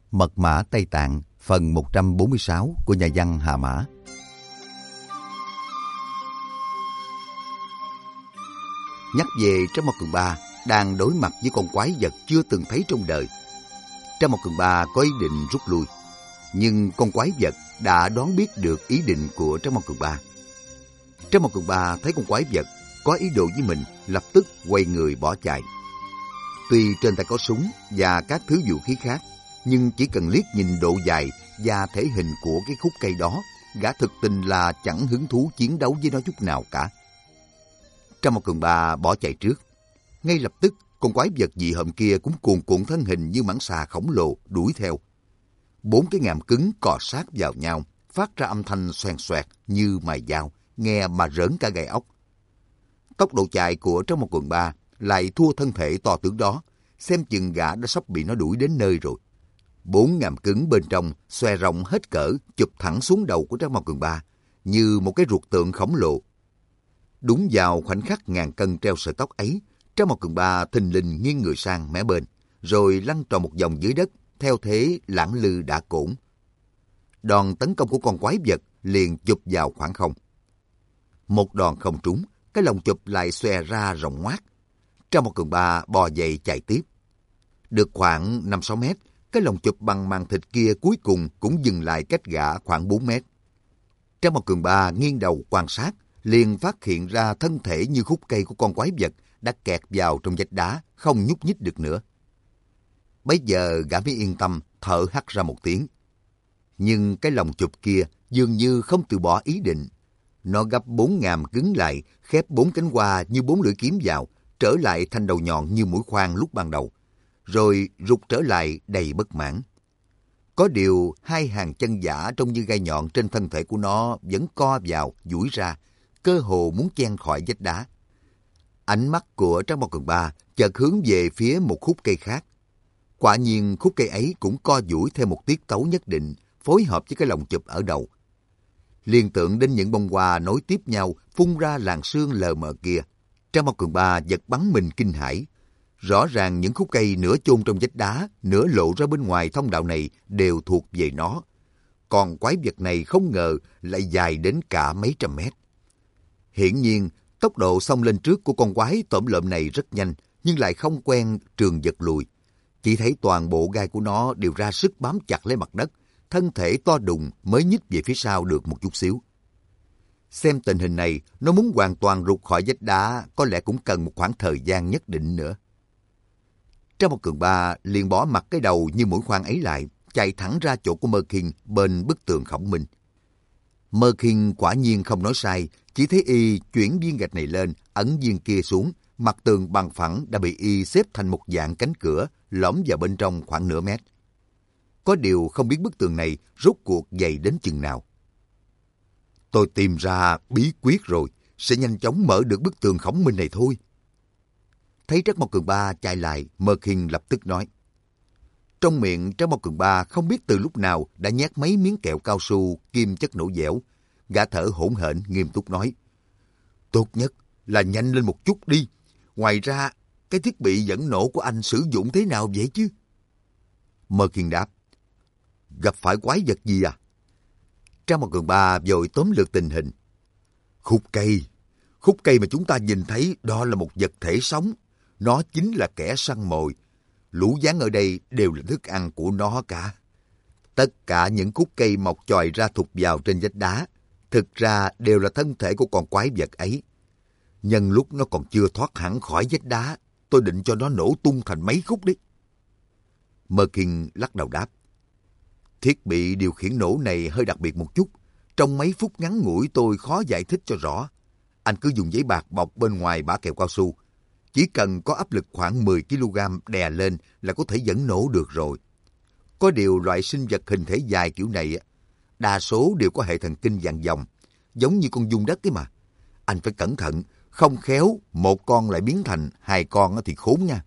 Mật mã Tây Tạng, phần 146 của nhà văn Hà Mã. Nhắc về Trác Mao Cường Ba đang đối mặt với con quái vật chưa từng thấy trong đời. Trác Mao Cường Ba có ý định rút lui, nhưng con quái vật đã đoán biết được ý định của Trác Mao Cường Ba. Trác Mao Cường Ba thấy con quái vật có ý đồ với mình, lập tức quay người bỏ chạy. Tuy trên tay có súng và các thứ vũ khí khác, nhưng chỉ cần liếc nhìn độ dài và thể hình của cái khúc cây đó, gã thực tình là chẳng hứng thú chiến đấu với nó chút nào cả. Trác Mao Cường Ba bỏ chạy trước. Ngay lập tức, con quái vật dị hợm kia cũng cuồn cuộn thân hình như mãng xà khổng lồ đuổi theo. 4 cái ngàm cứng cọ sát vào nhau, phát ra âm thanh xoèn xoẹt như mài dao, nghe mà rỡn cả gai óc. Tốc độ chạy của Trác Mao Cường Ba lại thua thân thể to tướng đó, xem chừng gã đã sắp bị nó đuổi đến nơi rồi. 4 ngàm cứng bên trong xòe rộng hết cỡ, chụp thẳng xuống đầu của Trác Mao Cường Ba như một cái ruột tượng khổng lồ. Đúng vào khoảnh khắc ngàn cân treo sợi tóc ấy, Trác Mao Cường Ba thình lình nghiêng người sang mé bên, rồi lăn tròn một vòng dưới đất theo thế lẳng lư đã cổn. Đòn tấn công của con quái vật liền chụp vào khoảng không. Một đòn không trúng, cái lồng chụp lại xòe ra rộng ngoác. Trác Mao Cường Ba bò dậy chạy tiếp. Được khoảng 5-6 mét, cái lồng chụp bằng màng thịt kia cuối cùng cũng dừng lại cách gã khoảng 4 mét. Trác Mao Cường Ba nghiêng đầu quan sát, liền phát hiện ra thân thể như khúc cây của con quái vật đã kẹt vào trong vách đá, không nhúc nhích được nữa. Bấy giờ gã mới yên tâm thở hắt ra một tiếng. Nhưng cái lồng chụp kia dường như không từ bỏ ý định. Nó gấp 4 ngàm cứng lại, khép 4 cánh hoa như 4 lưỡi kiếm vào, trở lại thành đầu nhọn như mũi khoan lúc ban đầu, rồi rụt trở lại đầy bất mãn. Có điều 2 hàng chân giả trông như gai nhọn trên thân thể của nó vẫn co vào, duỗi ra, cơ hồ muốn chen khỏi vách đá. Ánh mắt của Trác Mao Cường Ba chợt hướng về phía một khúc cây khác. Quả nhiên khúc cây ấy cũng co duỗi theo một tiết tấu nhất định, phối hợp với cái lồng chụp ở đầu. Liên tưởng đến những bông hoa nối tiếp nhau phun ra làn sương lờ mờ kia, Trác Mao Cường Ba giật bắn mình kinh hãi. Rõ ràng những khúc cây nửa chôn trong vách đá, nửa lộ ra bên ngoài thông đạo này đều thuộc về nó. Còn quái vật này không ngờ lại dài đến cả mấy trăm mét. Hiển nhiên, tốc độ xông lên trước của con quái tởm lợm này rất nhanh, nhưng lại không quen trường giật lùi. Chỉ thấy toàn bộ gai của nó đều ra sức bám chặt lấy mặt đất, thân thể to đùng mới nhích về phía sau được một chút xíu. Xem tình hình này, nó muốn hoàn toàn rụt khỏi vách đá có lẽ cũng cần một khoảng thời gian nhất định nữa. Trác Mao Cường Ba liền bỏ mặt cái đầu như mũi khoan ấy lại, chạy thẳng ra chỗ của Mơ Kinh bên bức tường khổng minh. Mơ Kinh quả nhiên không nói sai, chỉ thấy y chuyển viên gạch này lên, ấn viên kia xuống, mặt tường bằng phẳng đã bị y xếp thành một dạng cánh cửa, lõm vào bên trong khoảng nửa mét. Có điều không biết bức tường này rốt cuộc dày đến chừng nào. Tôi tìm ra bí quyết rồi, sẽ nhanh chóng mở được bức tường khổng minh này thôi. Thấy Trác Mao Cường Ba chạy lại, Mơ Kinh lập tức nói. Trong miệng Trác Mao Cường Ba không biết từ lúc nào đã nhét mấy miếng kẹo cao su kim chất nổ dẻo. Gã thở hổn hển nghiêm túc nói. Tốt nhất là nhanh lên một chút đi. Ngoài ra, cái thiết bị dẫn nổ của anh sử dụng thế nào vậy chứ? Mơ Kinh đáp. Gặp phải quái vật gì à? Trác Mao Cường Ba vội tóm lược tình hình. Khúc cây mà chúng ta nhìn thấy đó là một vật thể sống. Nó chính là kẻ săn mồi. Lũ gián ở đây đều là thức ăn của nó cả. Tất cả những khúc cây mọc chòi ra thụt vào trên vách đá, thực ra đều là thân thể của con quái vật ấy. Nhân lúc nó còn chưa thoát hẳn khỏi vách đá, tôi định cho nó nổ tung thành mấy khúc đấy. Mơ Kinh lắc đầu đáp. Thiết bị điều khiển nổ này hơi đặc biệt một chút. Trong mấy phút ngắn ngủi tôi khó giải thích cho rõ. Anh cứ dùng giấy bạc bọc bên ngoài bã kẹo cao su. Chỉ cần có áp lực khoảng 10 kg đè lên là có thể dẫn nổ được rồi. Có điều loại sinh vật hình thể dài kiểu này, đa số đều có hệ thần kinh vàng dòng, giống như con giun đất ấy mà. Anh phải cẩn thận, không khéo một con lại biến thành 2 con thì khốn nha.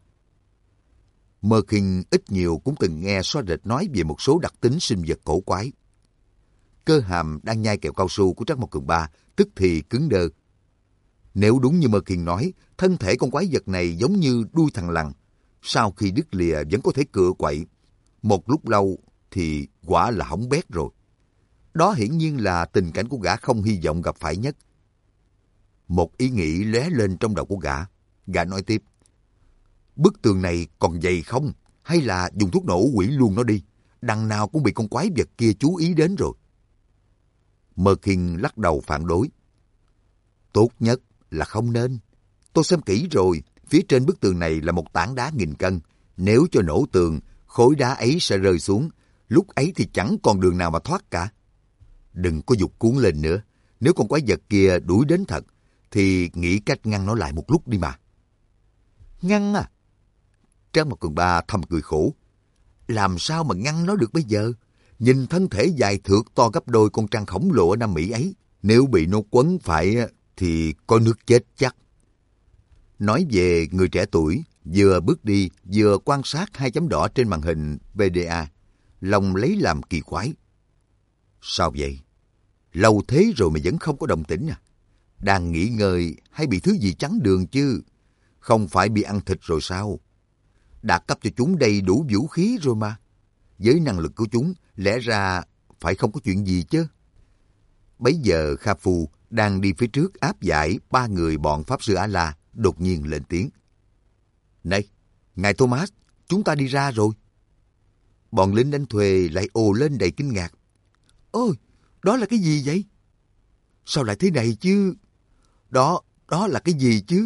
Mơ Kinh ít nhiều cũng từng nghe xóa rệt nói về một số đặc tính sinh vật cổ quái. Cơ hàm đang nhai kẹo cao su của Trác Mao Cường Ba tức thì cứng đơ. Nếu đúng như Mơ Kinh nói, thân thể con quái vật này giống như đuôi thằn lằn, sau khi đứt lìa vẫn có thể cựa quậy. Một lúc lâu thì quả là hỏng bét rồi. Đó hiển nhiên là tình cảnh của gã không hy vọng gặp phải nhất. Một ý nghĩ lóe lên trong đầu của gã. Gã nói tiếp, bức tường này còn dày không? Hay là dùng thuốc nổ hủy luôn nó đi? Đằng nào cũng bị con quái vật kia chú ý đến rồi. Merkin lắc đầu phản đối. Tốt nhất là không nên. Tôi xem kỹ rồi, phía trên bức tường này là một tảng đá 1000 cân. Nếu cho nổ tường, khối đá ấy sẽ rơi xuống. Lúc ấy thì chẳng còn đường nào mà thoát cả. Đừng có giục cuốn lên nữa. Nếu con quái vật kia đuổi đến thật, thì nghĩ cách ngăn nó lại một lúc đi mà. Ngăn à? Trang Mộc Cường Ba thầm cười khổ. Làm sao mà ngăn nó được bây giờ? Nhìn thân thể dài thượt to gấp đôi con trăng khổng lồ ở Nam Mỹ ấy. Nếu bị nó quấn phải thì có nước chết chắc. Nói về người trẻ tuổi, vừa bước đi vừa quan sát 2 chấm đỏ trên màn hình VDA. Lòng lấy làm kỳ quái. Sao vậy? Lâu thế rồi mà vẫn không có động tĩnh à? Đang nghỉ ngơi hay bị thứ gì chắn đường chứ? Không phải bị ăn thịt rồi sao? Đã cấp cho chúng đầy đủ vũ khí rồi mà. Với năng lực của chúng, lẽ ra phải không có chuyện gì chứ. Bấy giờ Kha Phu đang đi phía trước áp giải 3 người bọn Pháp Sư A-La, đột nhiên lên tiếng. Này, ngài Thomas, chúng ta đi ra rồi. Bọn lính đánh thuê lại ồ lên đầy kinh ngạc. Ôi, đó là cái gì vậy? Sao lại thế này chứ? Đó là cái gì chứ?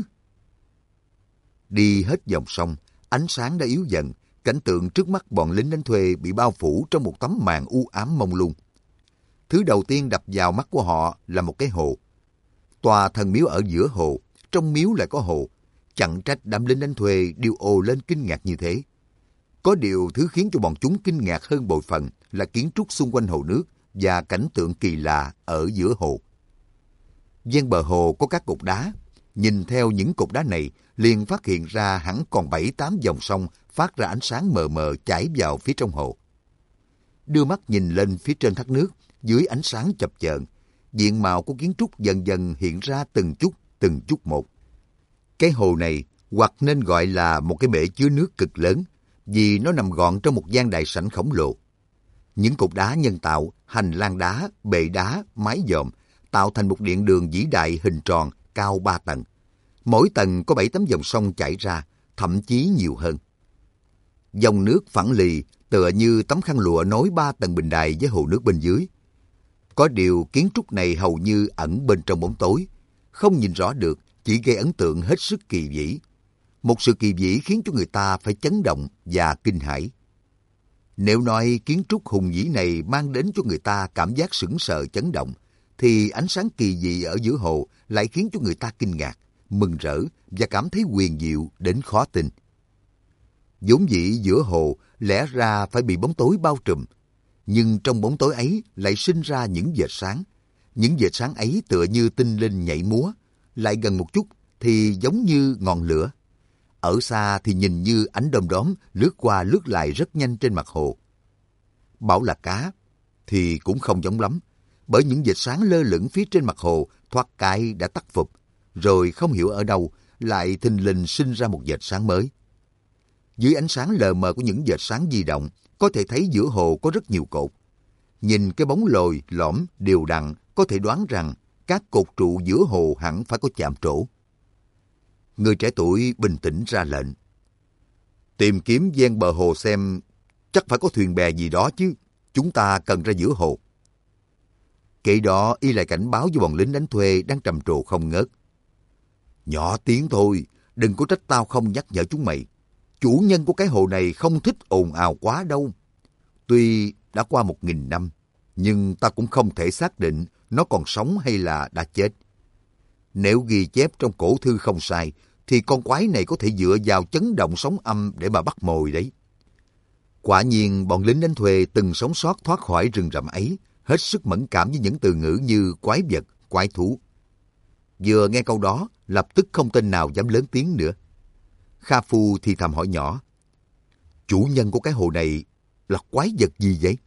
Đi hết dòng sông, ánh sáng đã yếu dần, cảnh tượng trước mắt bọn lính đánh thuê bị bao phủ trong một tấm màn u ám mông lung. Thứ đầu tiên đập vào mắt của họ là một cái hồ. Tòa thần miếu ở giữa hồ, trong miếu lại có hồ. Chẳng trách đám lính đánh thuê đều ồ lên kinh ngạc như thế. Có điều thứ khiến cho bọn chúng kinh ngạc hơn bội phần là kiến trúc xung quanh hồ nước và cảnh tượng kỳ lạ ở giữa hồ. Ven bờ hồ có các cột đá. Nhìn theo những cột đá này, liền phát hiện ra hẳn còn 7-8 dòng sông phát ra ánh sáng mờ mờ chảy vào phía trong hồ. Đưa mắt nhìn lên phía trên thác nước, dưới ánh sáng chập chờn, diện mạo của kiến trúc dần dần hiện ra từng chút một. Cái hồ này hoặc nên gọi là một cái bể chứa nước cực lớn, vì nó nằm gọn trong một gian đại sảnh khổng lồ. Những cột đá nhân tạo, hành lang đá, bệ đá, mái dòm tạo thành một điện đường vĩ đại hình tròn cao 3 tầng. Mỗi tầng có 7-8 dòng sông chảy ra, thậm chí nhiều hơn. Dòng nước phẳng lì tựa như tấm khăn lụa nối 3 tầng bình đài với hồ nước bên dưới. Có điều kiến trúc này hầu như ẩn bên trong bóng tối, không nhìn rõ được, chỉ gây ấn tượng hết sức kỳ vĩ. Một sự kỳ vĩ khiến cho người ta phải chấn động và kinh hãi. Nếu nói kiến trúc hùng vĩ này mang đến cho người ta cảm giác sững sờ chấn động, thì ánh sáng kỳ dị ở giữa hồ lại khiến cho người ta kinh ngạc, mừng rỡ và cảm thấy huyền diệu đến khó tin. Vốn dĩ giữa hồ lẽ ra phải bị bóng tối bao trùm, nhưng trong bóng tối ấy lại sinh ra những vệt sáng. Những vệt sáng ấy tựa như tinh linh nhảy múa, lại gần một chút thì giống như ngọn lửa. Ở xa thì nhìn như ánh đom đóm lướt qua lướt lại rất nhanh trên mặt hồ. Bảo là cá thì cũng không giống lắm, bởi những vệt sáng lơ lửng phía trên mặt hồ thoát cái đã tắt phục, rồi không hiểu ở đâu lại thình lình sinh ra một vệt sáng mới. Dưới ánh sáng lờ mờ của những vệt sáng di động, có thể thấy giữa hồ có rất nhiều cột. Nhìn cái bóng lồi, lõm, đều đặn, có thể đoán rằng các cột trụ giữa hồ hẳn phải có chạm trổ. Người trẻ tuổi bình tĩnh ra lệnh. Tìm kiếm ven bờ hồ xem, chắc phải có thuyền bè gì đó chứ. Chúng ta cần ra giữa hồ. Kể đó y lại cảnh báo với bọn lính đánh thuê đang trầm trồ không ngớt. Nhỏ tiếng thôi, đừng có trách tao không nhắc nhở chúng mày. Chủ nhân của cái hồ này không thích ồn ào quá đâu. Tuy đã qua 1000 năm, nhưng ta cũng không thể xác định nó còn sống hay là đã chết. Nếu ghi chép trong cổ thư không sai, thì con quái này có thể dựa vào chấn động sóng âm để mà bắt mồi đấy. Quả nhiên, bọn lính đánh thuê từng sống sót thoát khỏi rừng rậm ấy, hết sức mẫn cảm với những từ ngữ như quái vật, quái thú. Vừa nghe câu đó, lập tức không tên nào dám lớn tiếng nữa. Kha Phu thì thầm hỏi nhỏ. Chủ nhân của cái hồ này là quái vật gì vậy?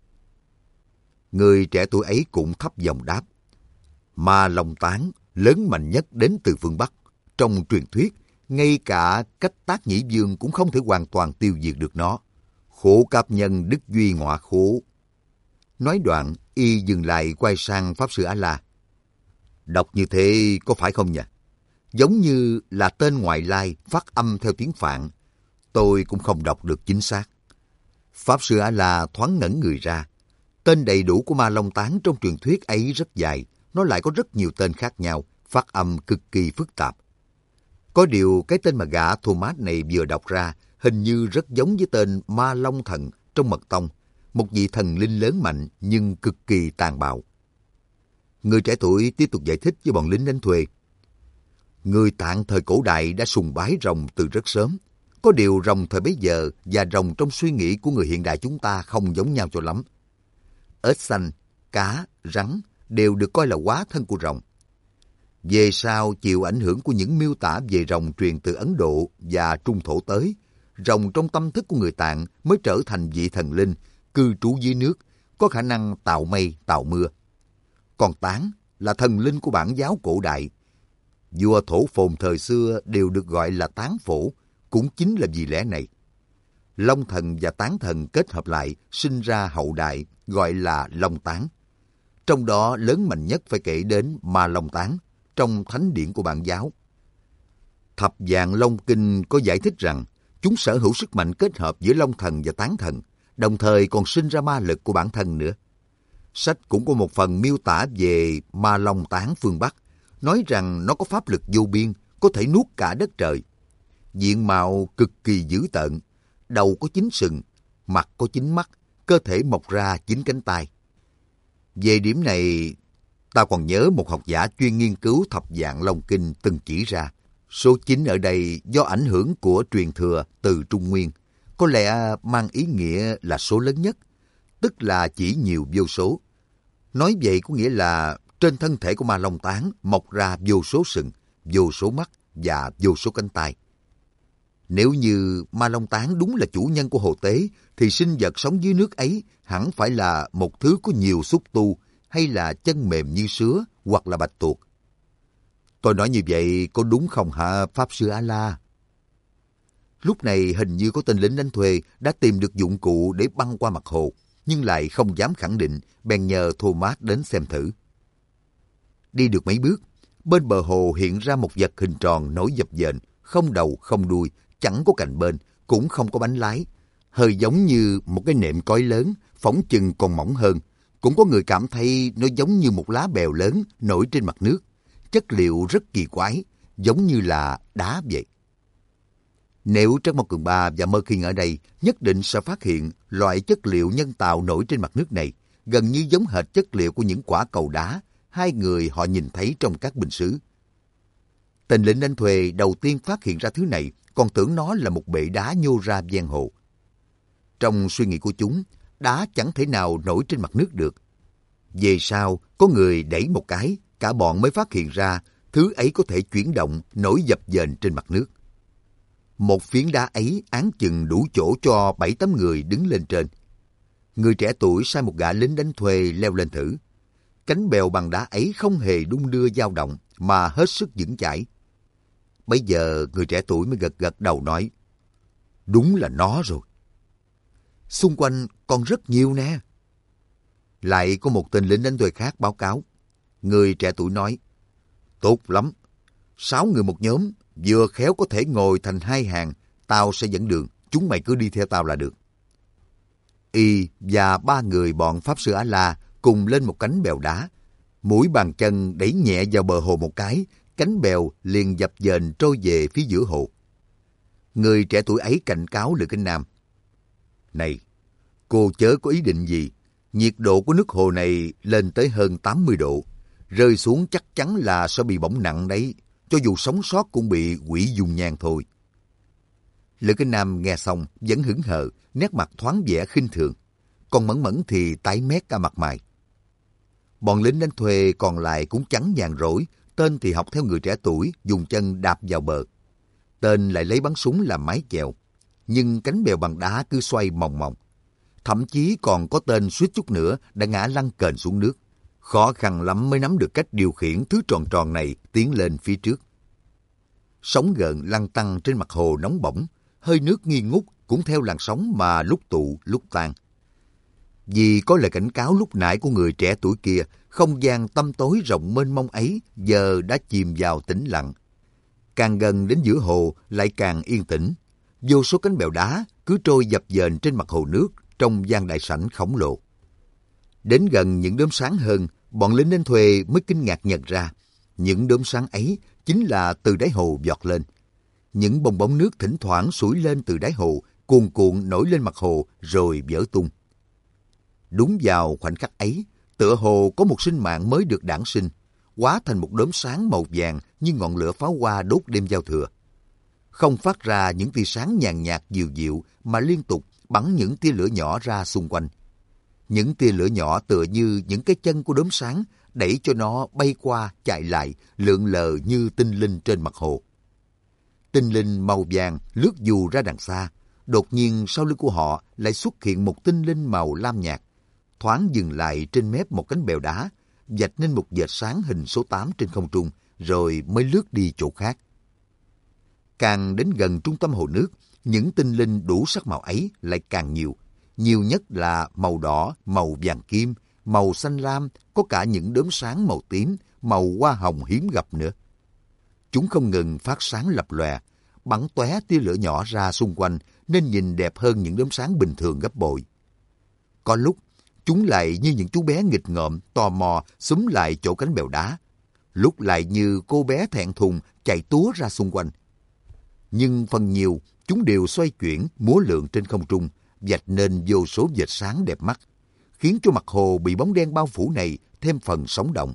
Người trẻ tuổi ấy cũng thấp giọng đáp. Ma Long Tán, lớn mạnh nhất đến từ phương Bắc. Trong truyền thuyết, ngay cả Cách Tác Nhĩ Dương cũng không thể hoàn toàn tiêu diệt được nó. Khổ cáp nhân đức duy ngọa khổ, Nói đoạn, y dừng lại quay sang Pháp Sư A-la. Đọc như thế có phải không nhỉ? Giống như là tên ngoại lai phát âm theo tiếng Phạn. Tôi cũng không đọc được chính xác. Pháp Sư A-la thoáng ngẩn người ra. Tên đầy đủ của Ma Long Tán trong truyền thuyết ấy rất dài. Nó lại có rất nhiều tên khác nhau, phát âm cực kỳ phức tạp. Có điều cái tên mà gã Thomas này vừa đọc ra hình như rất giống với tên Ma Long Thần trong Mật Tông, một vị thần linh lớn mạnh nhưng cực kỳ tàn bạo. Người trẻ tuổi tiếp tục giải thích với bọn lính đánh thuê. Người Tạng thời cổ đại đã sùng bái rồng từ rất sớm. Có điều rồng thời bấy giờ và rồng trong suy nghĩ của người hiện đại chúng ta không giống nhau cho lắm. Ếch xanh, cá, rắn đều được coi là hóa thân của rồng. Về sau chịu ảnh hưởng của những miêu tả về rồng truyền từ Ấn Độ và Trung Thổ tới, rồng trong tâm thức của người Tạng mới trở thành vị thần linh, cư trú dưới nước, có khả năng tạo mây, tạo mưa. Còn Tán là thần linh của bản giáo cổ đại. Vua Thổ Phồn thời xưa đều được gọi là Tán Phổ, cũng chính là vì lẽ này. Long thần và Tán thần kết hợp lại, sinh ra hậu đại, gọi là Long Tán. Trong đó lớn mạnh nhất phải kể đến Ma Long Tán, trong thánh điển của bản giáo. Thập Vạn Long Kinh có giải thích rằng, chúng sở hữu sức mạnh kết hợp giữa Long thần và Tán thần, đồng thời còn sinh ra ma lực của bản thân nữa. Sách cũng có một phần miêu tả về Ma Long Tán phương Bắc, nói rằng nó có pháp lực vô biên, có thể nuốt cả đất trời. Diện mạo cực kỳ dữ tợn, đầu có 9 sừng, mặt có 9 mắt, cơ thể mọc ra 9 cánh tay. Về điểm này, ta còn nhớ một học giả chuyên nghiên cứu Thập Vạn Long Kinh từng chỉ ra, số 9 ở đây do ảnh hưởng của truyền thừa từ Trung Nguyên, có lẽ mang ý nghĩa là số lớn nhất, tức là chỉ nhiều vô số. Nói vậy có nghĩa là trên thân thể của Ma Long Tán mọc ra vô số sừng, vô số mắt và vô số cánh tay. Nếu như Ma Long Tán đúng là chủ nhân của hồ tế, thì sinh vật sống dưới nước ấy hẳn phải là một thứ có nhiều xúc tu, hay là chân mềm như sứa, hoặc là bạch tuộc. Tôi nói như vậy có đúng không hả Pháp Sư A-la? Lúc này hình như có tên lính đánh thuê đã tìm được dụng cụ để băng qua mặt hồ, nhưng lại không dám khẳng định, bèn nhờ Thomas đến xem thử. Đi được mấy bước, bên bờ hồ hiện ra một vật hình tròn nổi dập dềnh, không đầu không đuôi, chẳng có cạnh bên, cũng không có bánh lái, hơi giống như một cái nệm cối lớn, phỏng chừng còn mỏng hơn. Cũng có người cảm thấy nó giống như một lá bèo lớn nổi trên mặt nước, chất liệu rất kỳ quái, giống như là đá vậy. Nếu Trắc Mộc Cường Ba và Mơ Khiên ở đây, nhất định sẽ phát hiện loại chất liệu nhân tạo nổi trên mặt nước này, gần như giống hệt chất liệu của những quả cầu đá hai người họ nhìn thấy trong các bình sứ. Tên lính đánh thuê đầu tiên phát hiện ra thứ này, còn tưởng nó là một bệ đá nhô ra ven hồ. Trong suy nghĩ của chúng, đá chẳng thể nào nổi trên mặt nước được. Về sau, có người đẩy một cái, cả bọn mới phát hiện ra thứ ấy có thể chuyển động, nổi dập dềnh trên mặt nước. Một phiến đá ấy áng chừng đủ chỗ cho 7-8 người đứng lên trên. Người trẻ tuổi sai một gã lính đánh thuê leo lên thử. Cánh bèo bằng đá ấy không hề đung đưa dao động, mà hết sức vững chãi. Bây giờ người trẻ tuổi mới gật gật đầu nói, đúng là nó rồi. Xung quanh còn rất nhiều nè. Lại có một tên lính đánh thuê khác báo cáo. Người trẻ tuổi nói, tốt lắm, 6 người một nhóm, vừa khéo có thể ngồi thành 2 hàng, tao sẽ dẫn đường, chúng mày cứ đi theo tao là được. Y và 3 người bọn Pháp Sư A-la cùng lên một cánh bèo đá. Mũi bàn chân đẩy nhẹ vào bờ hồ một cái, cánh bèo liền dập dềnh trôi về phía giữa hồ. Người trẻ tuổi ấy cảnh cáo Lữ Kinh Nam. Này, cô chớ có ý định gì, nhiệt độ của nước hồ này lên tới hơn 80 độ, rơi xuống chắc chắn là sẽ bị bỏng nặng đấy, cho dù sống sót cũng bị hủy dung nhan thôi. Lữ Kinh Nam nghe xong vẫn hững hờ, nét mặt thoáng vẻ khinh thường, còn Mẫn Mẫn thì tái mét cả mặt mày. Bọn lính đánh thuê còn lại cũng chẳng nhàn rỗi, tên thì học theo người trẻ tuổi, dùng chân đạp vào bờ. Tên lại lấy bắn súng làm mái chèo, nhưng cánh bèo bằng đá cứ xoay mòng mòng. Thậm chí còn có tên suýt chút nữa đã ngã lăn kềnh xuống nước. Khó khăn lắm mới nắm được cách điều khiển thứ tròn tròn này tiến lên phía trước. Sóng gợn lăn tăn trên mặt hồ nóng bỏng, hơi nước nghi ngút cũng theo làn sóng mà lúc tụ lúc tan. Vì có lời cảnh cáo lúc nãy của người trẻ tuổi kia, không gian tăm tối rộng mênh mông ấy giờ đã chìm vào tĩnh lặng. Càng gần đến giữa hồ lại càng yên tĩnh. Vô số cánh bèo đá cứ trôi dập dềnh trên mặt hồ nước trong gian đại sảnh khổng lồ. Đến gần những đốm sáng hơn, bọn lính đánh thuê mới kinh ngạc nhận ra những đốm sáng ấy chính là từ đáy hồ vọt lên. Những bong bóng nước thỉnh thoảng sủi lên từ đáy hồ, cuồn cuộn nổi lên mặt hồ rồi vỡ tung. Đúng vào khoảnh khắc ấy, tựa hồ có một sinh mạng mới được đản sinh, hóa thành một đốm sáng màu vàng như ngọn lửa pháo hoa đốt đêm giao thừa. Không phát ra những tia sáng nhàn nhạt dịu dịu mà liên tục bắn những tia lửa nhỏ ra xung quanh. Những tia lửa nhỏ tựa như những cái chân của đốm sáng đẩy cho nó bay qua chạy lại, lượn lờ như tinh linh trên mặt hồ. Tinh linh màu vàng lướt dù ra đằng xa, đột nhiên sau lưng của họ lại xuất hiện một tinh linh màu lam nhạt, thoáng dừng lại trên mép một cánh bèo đá, vạch nên một vệt sáng hình số 8 trên không trung, rồi mới lướt đi chỗ khác. Càng đến gần trung tâm hồ nước, những tinh linh đủ sắc màu ấy lại càng nhiều. Nhiều nhất là màu đỏ, màu vàng kim, màu xanh lam, có cả những đốm sáng màu tím, màu hoa hồng hiếm gặp nữa. Chúng không ngừng phát sáng lập lòe, bắn tóe tia lửa nhỏ ra xung quanh nên nhìn đẹp hơn những đốm sáng bình thường gấp bội. Có lúc, chúng lại như những chú bé nghịch ngợm, tò mò xúm lại chỗ cánh bèo đá. Lúc lại như cô bé thẹn thùng chạy túa ra xung quanh. Nhưng phần nhiều, chúng đều xoay chuyển, múa lượn trên không trung, vạch nên vô số vệt sáng đẹp mắt, khiến cho mặt hồ bị bóng đen bao phủ này thêm phần sống động.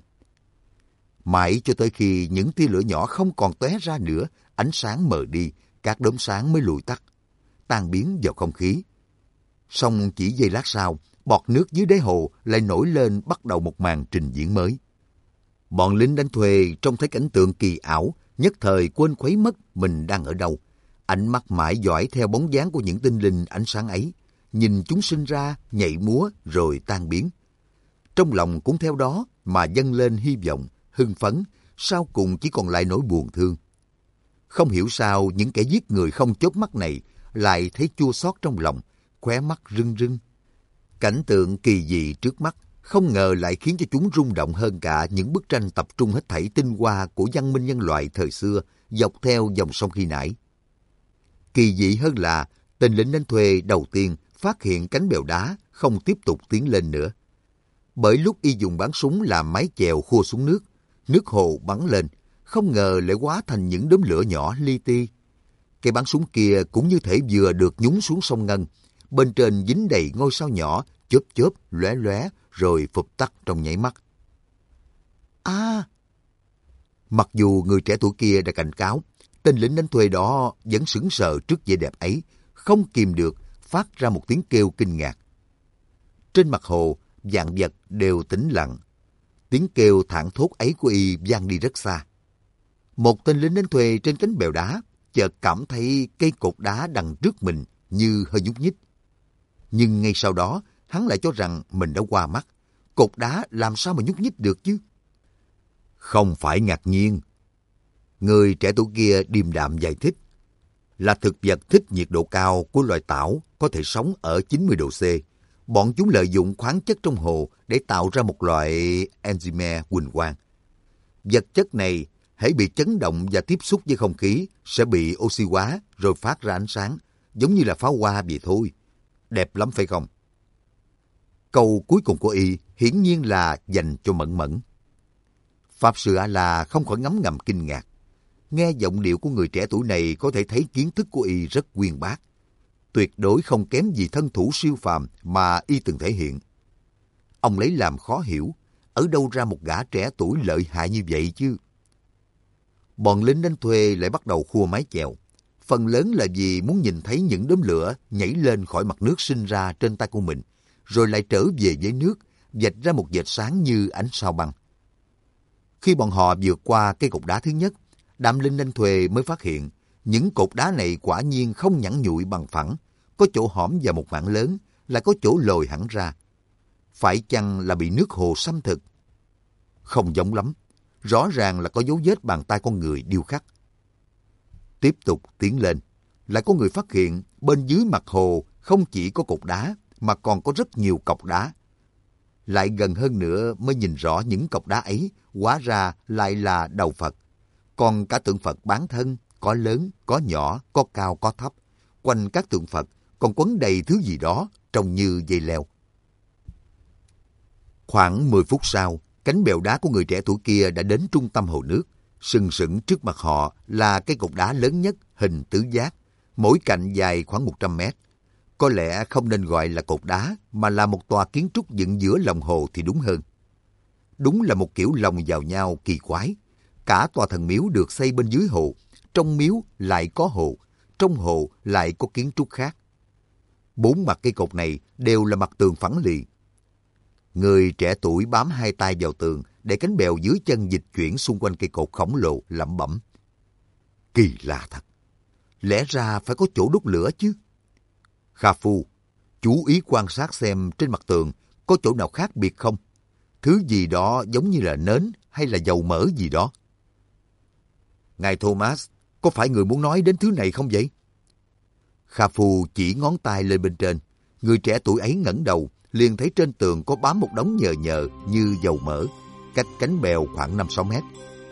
Mãi cho tới khi những tia lửa nhỏ không còn tóe ra nữa, ánh sáng mờ đi, các đốm sáng mới lùi tắt, tan biến vào không khí. Song chỉ giây lát sau, bọt nước dưới đáy hồ lại nổi lên, bắt đầu một màn trình diễn mới. Bọn lính đánh thuê trông thấy cảnh tượng kỳ ảo, nhất thời quên khuấy mất mình đang ở đâu. Ánh mắt mãi dõi theo bóng dáng của những tinh linh ánh sáng ấy, nhìn chúng sinh ra, nhảy múa rồi tan biến. Trong lòng cũng theo đó mà dâng lên hy vọng, hưng phấn, sau cùng chỉ còn lại nỗi buồn thương. Không hiểu sao những kẻ giết người không chớp mắt này lại thấy chua xót trong lòng, khóe mắt rưng rưng. Cảnh tượng kỳ dị trước mắt không ngờ lại khiến cho chúng rung động hơn cả những bức tranh tập trung hết thảy tinh hoa của văn minh nhân loại thời xưa dọc theo dòng sông khi nãy. Kỳ dị hơn là tên lính đánh thuê đầu tiên phát hiện cánh bèo đá không tiếp tục tiến lên nữa. Bởi lúc y dùng bắn súng làm mái chèo khua xuống nước, nước hồ bắn lên, không ngờ lại hóa thành những đốm lửa nhỏ li ti. Cây bắn súng kia cũng như thể vừa được nhúng xuống sông Ngân, bên trên dính đầy ngôi sao nhỏ, chớp chớp, lóe lóe, rồi phụp tắt trong nháy mắt. Mặc dù người trẻ tuổi kia đã cảnh cáo, tên lính đánh thuê đó vẫn sững sờ trước vẻ đẹp ấy, không kìm được phát ra một tiếng kêu kinh ngạc. Trên mặt hồ, vạn vật đều tĩnh lặng. Tiếng kêu thảng thốt ấy của y vang đi rất xa. Một tên lính đánh thuê trên cánh bèo đá chợt cảm thấy cây cột đá đằng trước mình như hơi nhúc nhích. Nhưng ngay sau đó, hắn lại cho rằng mình đã qua mắt. Cột đá làm sao mà nhúc nhích được chứ? Không phải ngạc nhiên. Người trẻ tuổi kia điềm đạm giải thích. Là thực vật thích nhiệt độ cao của loài tảo có thể sống ở 90 độ C. Bọn chúng lợi dụng khoáng chất trong hồ để tạo ra một loại enzyme huỳnh quang. Vật chất này hễ bị chấn động và tiếp xúc với không khí sẽ bị oxy hóa rồi phát ra ánh sáng, giống như là pháo hoa vậy thôi. Đẹp lắm phải không? Câu cuối cùng của y hiển nhiên là dành cho Mẫn Mẫn. Pháp sư A-la không khỏi ngấm ngầm kinh ngạc. Nghe giọng điệu của người trẻ tuổi này có thể thấy kiến thức của y rất uyên bác. Tuyệt đối không kém gì thân thủ siêu phàm mà y từng thể hiện. Ông lấy làm khó hiểu, ở đâu ra một gã trẻ tuổi lợi hại như vậy chứ? Bọn lính đánh thuê lại bắt đầu khua mái chèo. Phần lớn là vì muốn nhìn thấy những đốm lửa nhảy lên khỏi mặt nước sinh ra trên tay của mình, rồi lại trở về với nước, vạch ra một vệt sáng như ánh sao băng. Khi bọn họ vượt qua cây cột đá thứ nhất, đám lính đánh thuê mới phát hiện những cột đá này quả nhiên không nhẵn nhụi bằng phẳng, có chỗ hõm vào một mảng lớn, lại có chỗ lồi hẳn ra. Phải chăng là bị nước hồ xâm thực? Không giống lắm, rõ ràng là có dấu vết bàn tay con người điêu khắc. Tiếp tục tiến lên, lại có người phát hiện bên dưới mặt hồ không chỉ có cột đá, mà còn có rất nhiều cọc đá. Lại gần hơn nữa mới nhìn rõ những cọc đá ấy, hóa ra lại là đầu Phật. Còn cả tượng Phật bán thân, có lớn, có nhỏ, có cao, có thấp. Quanh các tượng Phật còn quấn đầy thứ gì đó, trông như dây leo. Khoảng 10 phút sau, cánh bèo đá của người trẻ tuổi kia đã đến trung tâm hồ nước. Sừng sững trước mặt họ là cái cột đá lớn nhất, hình tứ giác, mỗi cạnh dài khoảng 100 mét. Có lẽ không nên gọi là cột đá, mà là một tòa kiến trúc dựng giữa lòng hồ thì đúng hơn. Đúng là một kiểu lồng vào nhau kỳ quái. Cả tòa thần miếu được xây bên dưới hồ, trong miếu lại có hồ, trong hồ lại có kiến trúc khác. 4 mặt cây cột này đều là mặt tường phẳng lì. Người trẻ tuổi bám 2 tay vào tường, để cánh bèo dưới chân dịch chuyển xung quanh cây cột khổng lồ, lẩm bẩm. Kỳ lạ thật. Lẽ ra phải có chỗ đốt lửa chứ. Kha Phu, chú ý quan sát xem trên mặt tường có chỗ nào khác biệt không? Thứ gì đó giống như là nến hay là dầu mỡ gì đó. Ngài Thomas, có phải người muốn nói đến thứ này không vậy? Kha Phu chỉ ngón tay lên bên trên. Người trẻ tuổi ấy ngẩng đầu, liền thấy trên tường có bám một đống nhờ nhờ như dầu mỡ, cách cánh bèo khoảng 5-6 mét.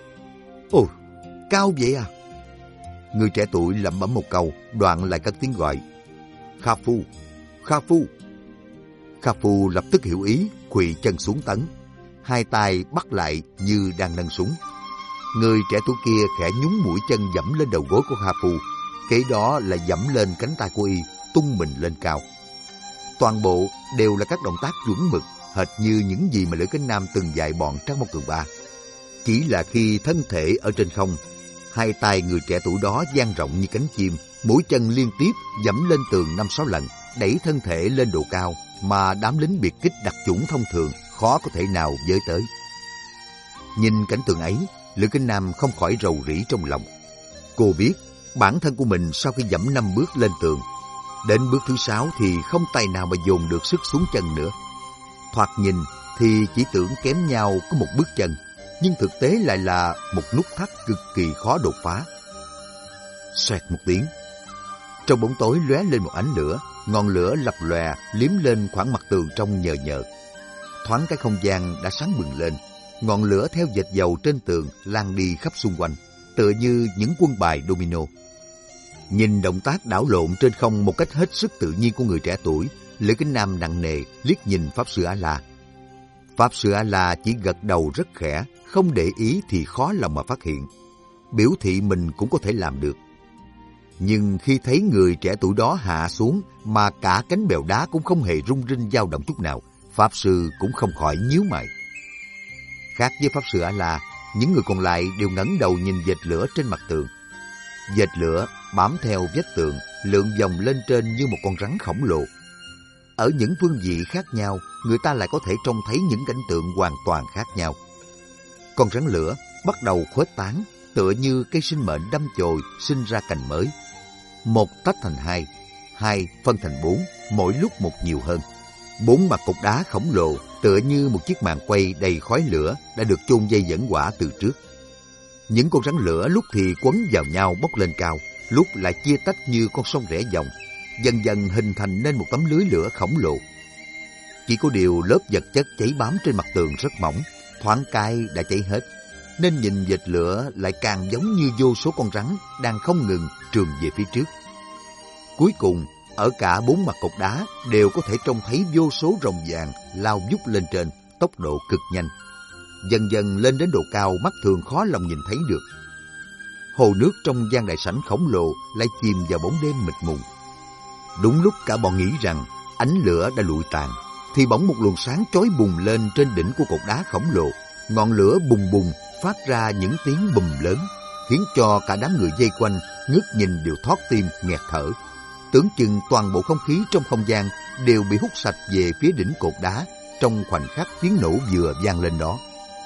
Ôi, cao vậy à? Người trẻ tuổi lẩm bẩm một câu, đoạn lại cất tiếng gọi. Kha Phu, Kha Phu. Kha Phu lập tức hiểu ý, khuỵu chân xuống tấn. 2 tay bắt lại như đang nâng súng. Người trẻ tuổi kia khẽ nhún mũi chân dẫm lên đầu gối của Kha Phu, kế đó là dẫm lên cánh tay của y, tung mình lên cao. Toàn bộ đều là các động tác chuẩn mực, hệt như những gì mà Lữ Cánh Nam từng dạy bọn Trác Mộc Cường Ba. Chỉ là khi thân thể ở trên không, 2 tay người trẻ tuổi đó dang rộng như cánh chim, mũi chân liên tiếp dẫm lên tường 5-6 lần, đẩy thân thể lên độ cao mà đám lính biệt kích đặc chủng thông thường khó có thể nào với tới. Nhìn cảnh tượng ấy, Lữ Cánh Nam không khỏi rầu rĩ trong lòng. Cô biết bản thân của mình sau khi dẫm 5 bước lên tường, đến bước thứ 6 thì không tay nào mà dồn được sức xuống chân nữa. Thoạt nhìn thì chỉ tưởng kém nhau có một bước chân, nhưng thực tế lại là một nút thắt cực kỳ khó đột phá. Xoẹt một tiếng, trong bóng tối lóe lên một ánh lửa, ngọn lửa lập lòe liếm lên khoảng mặt tường trong nhờ nhợ. Thoáng cái không gian đã sáng bừng lên, ngọn lửa theo vệt dầu trên tường lan đi khắp xung quanh, tựa như những quân bài domino. Nhìn động tác đảo lộn trên không một cách hết sức tự nhiên của người trẻ tuổi, Lữ Cánh Nam nặng nề liếc nhìn Pháp Sư A-la. Pháp Sư A-la chỉ gật đầu rất khẽ, không để ý thì khó lòng mà phát hiện. Biểu thị mình cũng có thể làm được. Nhưng khi thấy người trẻ tuổi đó hạ xuống mà cả cánh bèo đá cũng không hề rung rinh dao động chút nào, Pháp Sư cũng không khỏi nhíu mày. Khác với Pháp Sư A-la, những người còn lại đều ngẩng đầu nhìn vệt lửa trên mặt tường. Vệt lửa bám theo vách tường, lượn vòng lên trên như một con rắn khổng lồ. Ở những phương vị khác nhau, người ta lại có thể trông thấy những cảnh tượng hoàn toàn khác nhau. Con rắn lửa bắt đầu khuếch tán, tựa như cây sinh mệnh đâm chồi sinh ra cành mới. Một tách thành 2, 2 phân thành 4, mỗi lúc một nhiều hơn. 4 mặt cột đá khổng lồ tựa như một chiếc màn quay đầy khói lửa đã được chôn dây dẫn hỏa từ trước. Những con rắn lửa lúc thì quấn vào nhau bốc lên cao, lúc lại chia tách như con sông rẽ dòng, dần dần hình thành nên một tấm lưới lửa khổng lồ. Chỉ có điều lớp vật chất cháy bám trên mặt tường rất mỏng, thoáng cái đã cháy hết, nên nhìn vệt lửa lại càng giống như vô số con rắn đang không ngừng trườn về phía trước. Cuối cùng, ở cả 4 mặt cột đá đều có thể trông thấy vô số rồng vàng lao vút lên trên, tốc độ cực nhanh. Dần dần lên đến độ cao mắt thường khó lòng nhìn thấy được. Hồ nước trong gian đại sảnh khổng lồ lại chìm vào bóng đêm mịt mùng. Đúng lúc cả bọn nghĩ rằng ánh lửa đã lụi tàn, thì bỗng một luồng sáng chói bùng lên trên đỉnh của cột đá khổng lồ. Ngọn lửa bùng bùng phát ra những tiếng bùm lớn, khiến cho cả đám người vây quanh ngước nhìn đều thót tim nghẹt thở. Tưởng chừng toàn bộ không khí trong không gian đều bị hút sạch về phía đỉnh cột đá trong khoảnh khắc tiếng nổ vừa vang lên đó.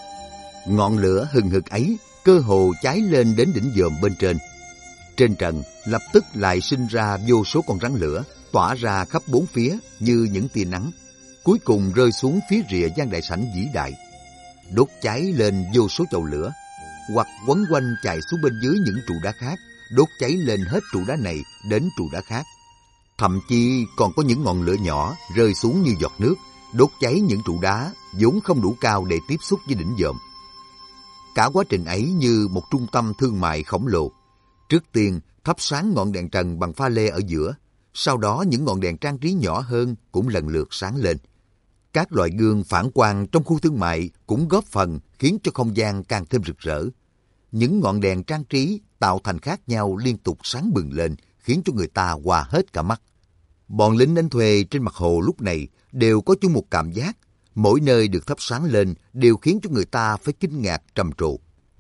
Ngọn lửa hừng hực ấy cơ hồ cháy lên đến đỉnh dòm bên trên. Trên trần lập tức lại sinh ra vô số con rắn lửa, tỏa ra khắp bốn phía như những tia nắng, cuối cùng rơi xuống phía rìa gian đại sảnh vĩ đại, đốt cháy lên vô số chậu lửa, hoặc quấn quanh chạy xuống bên dưới những trụ đá khác, đốt cháy lên hết trụ đá này đến trụ đá khác. Thậm chí còn có những ngọn lửa nhỏ rơi xuống như giọt nước, đốt cháy những trụ đá vốn không đủ cao để tiếp xúc với đỉnh dòm. Cả quá trình ấy như một trung tâm thương mại khổng lồ. Trước tiên thắp sáng ngọn đèn trần bằng pha lê ở giữa, sau đó những ngọn đèn trang trí nhỏ hơn cũng lần lượt sáng lên. Các loại gương phản quang trong khu thương mại cũng góp phần khiến cho không gian càng thêm rực rỡ. Những ngọn đèn trang trí tạo thành khác nhau liên tục sáng bừng lên, khiến cho người ta hoa hết cả mắt. Bọn lính đánh thuê trên mặt hồ lúc này đều có chung một cảm giác, mỗi nơi được thắp sáng lên đều khiến cho người ta phải kinh ngạc trầm trồ.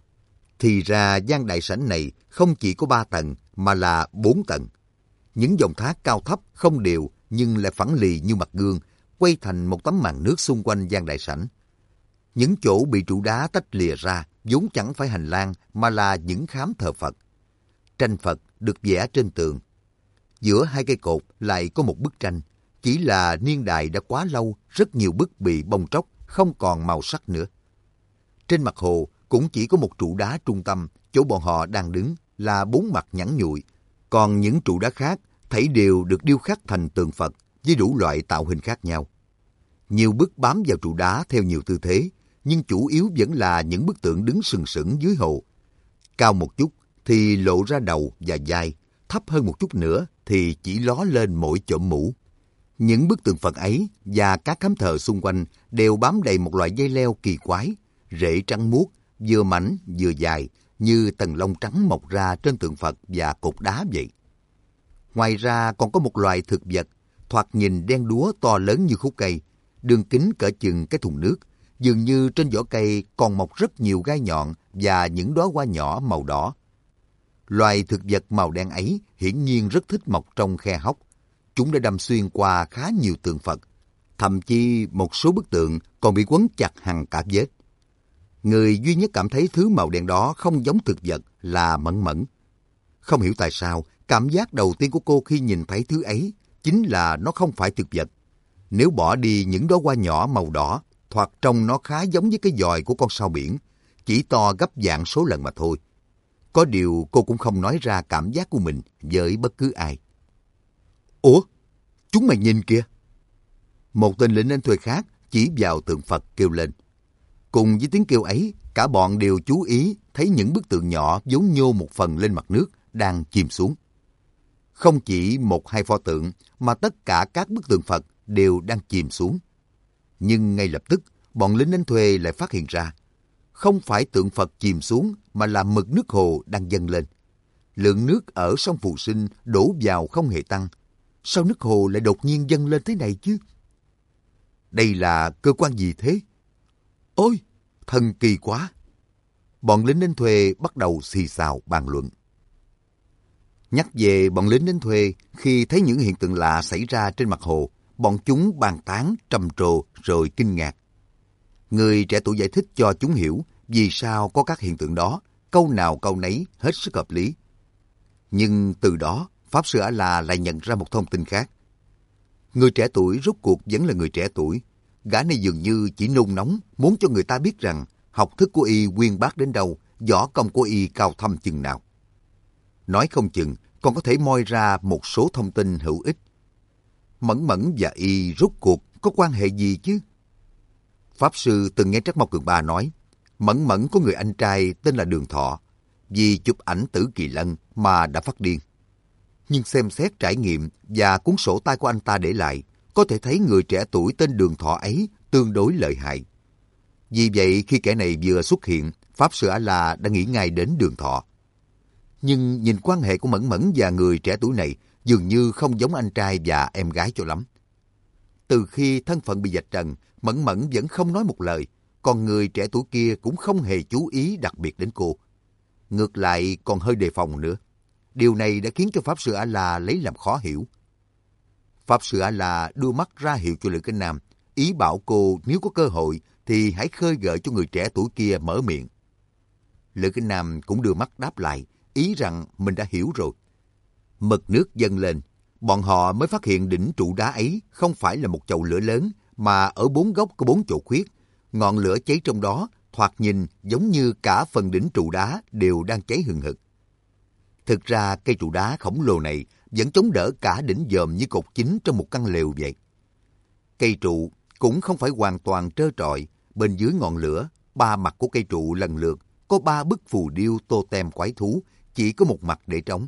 Thì ra gian đại sảnh này không chỉ có 3 tầng mà là 4 tầng. Những dòng thác cao thấp không đều nhưng lại phẳng lì như mặt gương, quay thành một tấm màn nước xung quanh gian đại sảnh. Những chỗ bị trụ đá tách lìa ra vốn chẳng phải hành lang mà là những khám thờ Phật. Tranh Phật được vẽ trên tường. Giữa hai cây cột lại có một bức tranh, chỉ là niên đại đã quá lâu, rất nhiều bức bị bong tróc, không còn màu sắc nữa. Trên mặt hồ cũng chỉ có một trụ đá trung tâm, chỗ bọn họ đang đứng là 4 mặt nhẵn nhụi, còn những trụ đá khác thảy đều được điêu khắc thành tượng Phật với đủ loại tạo hình khác nhau. Nhiều bức bám vào trụ đá theo nhiều tư thế, nhưng chủ yếu vẫn là những bức tượng đứng sừng sững dưới hồ. Cao một chút thì lộ ra đầu và vai, thấp hơn một chút nữa thì chỉ ló lên mỗi chộm mũ. Những bức tượng Phật ấy và các khám thờ xung quanh đều bám đầy một loại dây leo kỳ quái, rễ trắng muốt, vừa mảnh vừa dài, như tầng lông trắng mọc ra trên tượng Phật và cột đá vậy. Ngoài ra còn có một loài thực vật, thoạt nhìn đen đúa to lớn như khúc cây, đường kính cỡ chừng cái thùng nước, dường như trên vỏ cây còn mọc rất nhiều gai nhọn và những đóa hoa nhỏ màu đỏ. Loài thực vật màu đen ấy hiển nhiên rất thích mọc trong khe hốc. Chúng đã đâm xuyên qua khá nhiều tượng Phật, thậm chí một số bức tượng còn bị quấn chặt hằn cả vết. Người duy nhất cảm thấy thứ màu đen đó không giống thực vật là Mẫn Mẫn. Không hiểu tại sao, cảm giác đầu tiên của cô khi nhìn thấy thứ ấy chính là nó không phải thực vật. Nếu bỏ đi những đóa hoa nhỏ màu đỏ, thoạt trông nó khá giống với cái giòi của con sao biển, chỉ to gấp vạn số lần mà thôi. Có điều cô cũng không nói ra cảm giác của mình với bất cứ ai. Ủa? Chúng mày nhìn kìa! Một tên lính đánh thuê khác chỉ vào tượng Phật kêu lên. Cùng với tiếng kêu ấy, cả bọn đều chú ý thấy những bức tượng nhỏ vốn nhô một phần lên mặt nước đang chìm xuống. Không chỉ một hai pho tượng mà tất cả các bức tượng Phật đều đang chìm xuống. Nhưng ngay lập tức, bọn lính đánh thuê lại phát hiện ra, không phải tượng Phật chìm xuống mà là mực nước hồ đang dâng lên. Lượng nước ở sông Phù Sinh đổ vào không hề tăng. Sao nước hồ lại đột nhiên dâng lên thế này chứ? Đây là cơ quan gì thế? Ôi, thần kỳ quá! Bọn lính đánh thuê bắt đầu xì xào bàn luận. Nhắc về bọn lính đánh thuê, khi thấy những hiện tượng lạ xảy ra trên mặt hồ, bọn chúng bàn tán, trầm trồ rồi kinh ngạc. Người trẻ tuổi giải thích cho chúng hiểu vì sao có các hiện tượng đó, câu nào câu nấy hết sức hợp lý. Nhưng từ đó, Pháp Sư A-La lại nhận ra một thông tin khác. Người trẻ tuổi rốt cuộc vẫn là người trẻ tuổi. Gã này dường như chỉ nôn nóng, muốn cho người ta biết rằng học thức của y uyên bác đến đâu, võ công của y cao thâm chừng nào. Nói không chừng còn có thể moi ra một số thông tin hữu ích. Mẫn Mẫn và y rốt cuộc có quan hệ gì chứ? Pháp Sư từng nghe Trắc Mộc Cường Ba nói, Mẫn Mẫn có người anh trai tên là Đường Thọ, vì chụp ảnh Tử Kỳ Lân mà đã phát điên. Nhưng xem xét trải nghiệm và cuốn sổ tay của anh ta để lại, có thể thấy người trẻ tuổi tên Đường Thọ ấy tương đối lợi hại. Vì vậy khi kẻ này vừa xuất hiện, Pháp Sư A-La đã nghĩ ngay đến Đường Thọ. Nhưng nhìn quan hệ của Mẫn Mẫn và người trẻ tuổi này dường như không giống anh trai và em gái cho lắm. Từ khi thân phận bị vạch trần, Mẫn Mẫn vẫn không nói một lời, còn người trẻ tuổi kia cũng không hề chú ý đặc biệt đến cô. Ngược lại còn hơi đề phòng nữa. Điều này đã khiến cho Pháp Sư A-La lấy làm khó hiểu. Pháp Sư A-La đưa mắt ra hiệu cho Lữ Kinh Nam, ý bảo cô nếu có cơ hội thì hãy khơi gợi cho người trẻ tuổi kia mở miệng. Lữ Kinh Nam cũng đưa mắt đáp lại, ý rằng mình đã hiểu rồi. Mực nước dâng lên, bọn họ mới phát hiện đỉnh trụ đá ấy không phải là một chậu lửa lớn, mà ở 4 góc có 4 chỗ khuyết. Ngọn lửa cháy trong đó, thoạt nhìn giống như cả phần đỉnh trụ đá đều đang cháy hừng hực. Thực ra cây trụ đá khổng lồ này vẫn chống đỡ cả đỉnh dòm như cột chính trong một căn lều vậy. Cây trụ cũng không phải hoàn toàn trơ trọi, bên dưới ngọn lửa, ba mặt của cây trụ lần lượt có 3 bức phù điêu tô tem quái thú, chỉ có một mặt để trống.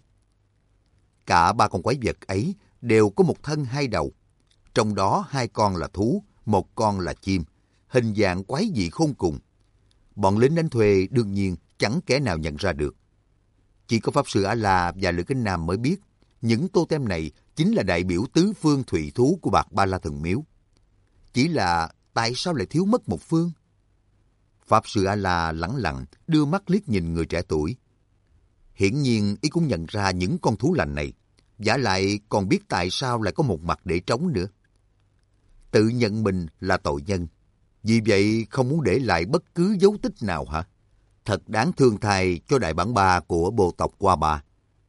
Cả 3 con quái vật ấy đều có một thân 2 đầu, trong đó 2 con là thú, 1 con là chim, hình dạng quái dị khôn cùng. Bọn lính đánh thuê đương nhiên chẳng kẻ nào nhận ra được. Chỉ có Pháp Sư A-la và Lữ Kính Nam mới biết những tô tem này chính là đại biểu tứ phương thủy thú của Bạc Ba La Thần Miếu. Chỉ là tại sao lại thiếu mất một phương? Pháp Sư A-la lẳng lặng đưa mắt liếc nhìn người trẻ tuổi. Hiển nhiên y cũng nhận ra những con thú lành này, vả lại còn biết tại sao lại có một mặt để trống nữa. Tự nhận mình là tội nhân, vì vậy không muốn để lại bất cứ dấu tích nào hả? Thật đáng thương thay cho đại bản ba của bộ tộc Qua Ba.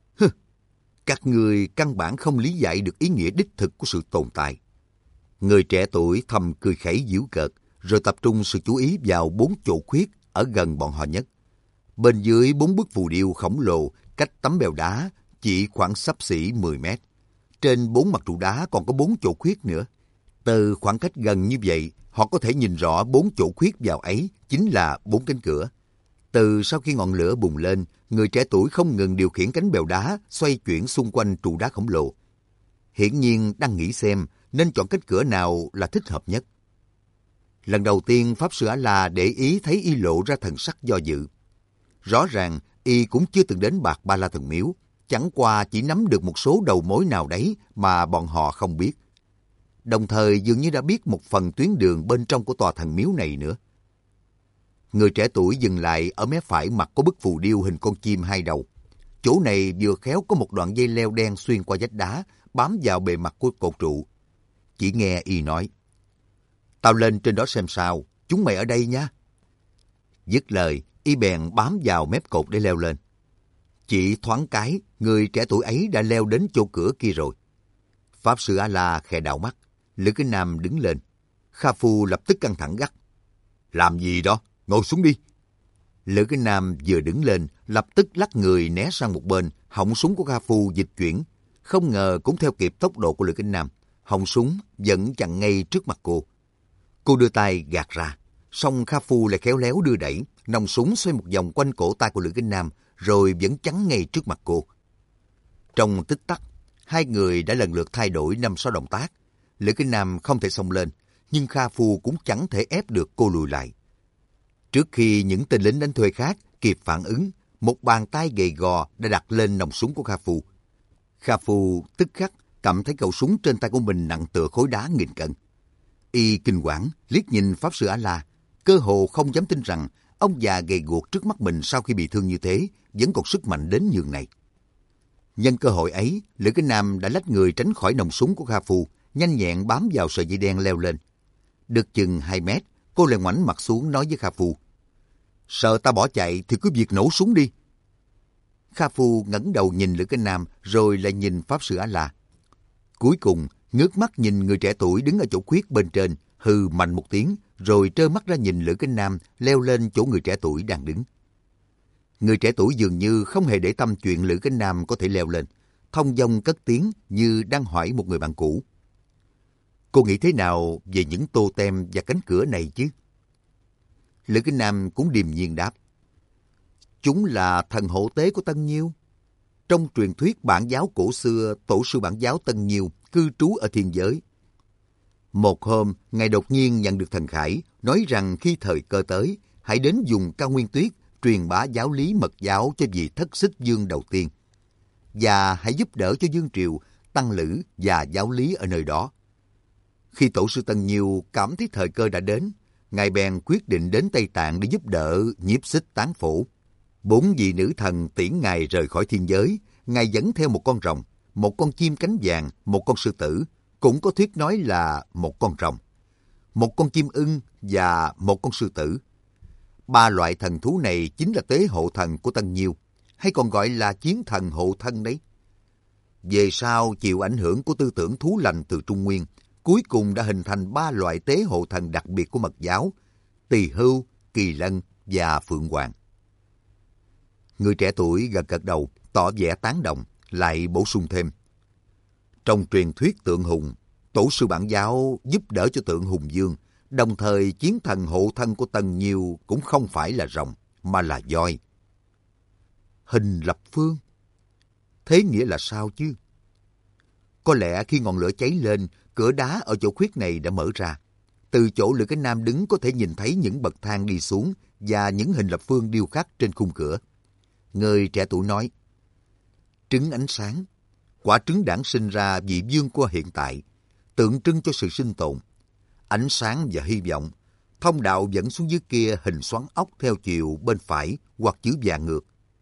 Các người căn bản không lý giải được ý nghĩa đích thực của sự tồn tại. Người trẻ tuổi thầm cười khẩy giễu cợt, rồi tập trung sự chú ý vào 4 chỗ khuyết ở gần bọn họ nhất. Bên dưới 4 bức phù điêu khổng lồ cách tấm bèo đá chỉ khoảng xấp xỉ 10 mét. Trên 4 mặt trụ đá còn có 4 chỗ khuyết nữa. Từ khoảng cách gần như vậy, họ có thể nhìn rõ 4 chỗ khuyết vào ấy chính là 4 cánh cửa. Từ sau khi ngọn lửa bùng lên, người trẻ tuổi không ngừng điều khiển cánh bèo đá xoay chuyển xung quanh trụ đá khổng lồ. Hiển nhiên đang nghĩ xem nên chọn cánh cửa nào là thích hợp nhất. Lần đầu tiên Pháp Sư A-la để ý thấy y lộ ra thần sắc do dự. Rõ ràng y cũng chưa từng đến Bạc Ba La Thần Miếu, chẳng qua chỉ nắm được một số đầu mối nào đấy mà bọn họ không biết. Đồng thời dường như đã biết một phần tuyến đường bên trong của tòa thần miếu này nữa. Người trẻ tuổi dừng lại ở mé phải mặt có bức phù điêu hình con chim 2 đầu. Chỗ này vừa khéo có một đoạn dây leo đen xuyên qua vách đá, bám vào bề mặt của cột trụ. Chỉ nghe y nói, tao lên trên đó xem sao, chúng mày ở đây nha. Dứt lời, y bèn bám vào mép cột để leo lên. Chỉ thoáng cái, người trẻ tuổi ấy đã leo đến chỗ cửa kia rồi. Pháp Sư A-la khẽ đảo mắt, Lữ Kính Nam đứng lên. Kha Phu lập tức căng thẳng gắt. Làm gì đó, ngồi xuống đi. Lữ Kính Nam vừa đứng lên, lập tức lắc người né sang một bên, họng súng của Kha Phu dịch chuyển. Không ngờ cũng theo kịp tốc độ của Lữ Kính Nam, họng súng vẫn chặn ngay trước mặt cô. Cô đưa tay gạt ra, song Kha Phu lại khéo léo đưa đẩy, nòng súng xoay một vòng quanh cổ tay của Lữ Kính Nam, rồi vẫn chắn ngay trước mặt cô. Trong tích tắc, hai người đã lần lượt thay đổi 5-6 động tác. Lữ Kính Nam không thể xông lên, nhưng Kha Phu cũng chẳng thể ép được cô lùi lại. Trước khi những tên lính đánh thuê khác kịp phản ứng, một bàn tay gầy gò đã đặt lên nòng súng của Kha Phu. Kha Phu tức khắc cảm thấy khẩu súng trên tay của mình nặng tựa khối đá nghìn cân. Y kinh quản liếc nhìn Pháp Sư A-la, cơ hồ không dám tin rằng ông già gầy guộc trước mắt mình sau khi bị thương như thế vẫn còn sức mạnh đến nhường này. Nhân cơ hội ấy, Lữ Kính Nam đã lách người tránh khỏi nòng súng của Kha Phu, nhanh nhẹn bám vào sợi dây đen leo lên. Được chừng 2 mét, cô lại ngoảnh mặt xuống nói với Kha Phu, sợ ta bỏ chạy thì cứ việc nổ súng đi. Kha Phu ngẩng đầu nhìn Lữ Kính Nam rồi lại nhìn Pháp Sư A-la. Cuối cùng, ngước mắt nhìn người trẻ tuổi đứng ở chỗ khuyết bên trên, hừ mạnh một tiếng, rồi trơ mắt ra nhìn Lữ Kính Nam leo lên chỗ người trẻ tuổi đang đứng. Người trẻ tuổi dường như không hề để tâm chuyện Lữ Kính Nam có thể leo lên, thông dong cất tiếng như đang hỏi một người bạn cũ. Cô nghĩ thế nào về những tô tem và cánh cửa này chứ? Lữ Kính Nam cũng điềm nhiên đáp. Chúng là thần hộ tế của Tân Nhiêu. Trong truyền thuyết bản giáo cổ xưa, tổ sư bản giáo Tân Nhiêu cư trú ở thiên giới. Một hôm, Ngài đột nhiên nhận được thần khải, nói rằng khi thời cơ tới, hãy đến vùng Cao Nguyên Tuyết truyền bá giáo lý mật giáo cho vị Thất Xích Dương đầu tiên. Và hãy giúp đỡ cho Dương Triều, tăng lữ và giáo lý ở nơi đó. Khi tổ sư Tân Nhiêu cảm thấy thời cơ đã đến, Ngài bèn quyết định đến Tây Tạng để giúp đỡ Nhiếp Xích Tán Phổ. 4 vị nữ thần tiễn Ngài rời khỏi thiên giới, Ngài dẫn theo một con rồng, một con chim cánh vàng, một con sư tử, cũng có thuyết nói là một con rồng, một con chim ưng và một con sư tử. 3 loại thần thú này chính là tế hộ thần của Tân Nhiêu, hay còn gọi là chiến thần hộ thân đấy. Về sau chịu ảnh hưởng của tư tưởng thú lành từ Trung Nguyên, cuối cùng đã hình thành 3 loại tế hộ thần đặc biệt của mật giáo: Tỳ Hưu, Kỳ Lân và Phượng Hoàng. Người trẻ tuổi gật gật đầu, tỏ vẻ tán đồng, lại bổ sung thêm. Trong truyền thuyết tượng hùng, tổ sư Bản giáo giúp đỡ cho tượng Hùng Dương, đồng thời chiến thần hộ thân của Tần Nhiêu cũng không phải là rồng, mà là voi. Hình lập phương? Thế nghĩa là sao chứ? Có lẽ khi ngọn lửa cháy lên, cửa đá ở chỗ khuyết này đã mở ra. Từ chỗ Lữ Cái Nam đứng có thể nhìn thấy những bậc thang đi xuống và những hình lập phương điêu khắc trên khung cửa. Người trẻ tuổi nói, trứng ánh sáng, quả trứng đản sinh ra vị vương của hiện tại, tượng trưng cho sự sinh tồn, ánh sáng và hy vọng. Thông đạo dẫn xuống dưới kia hình xoắn ốc theo chiều bên phải hoặc chữ vàng ngược.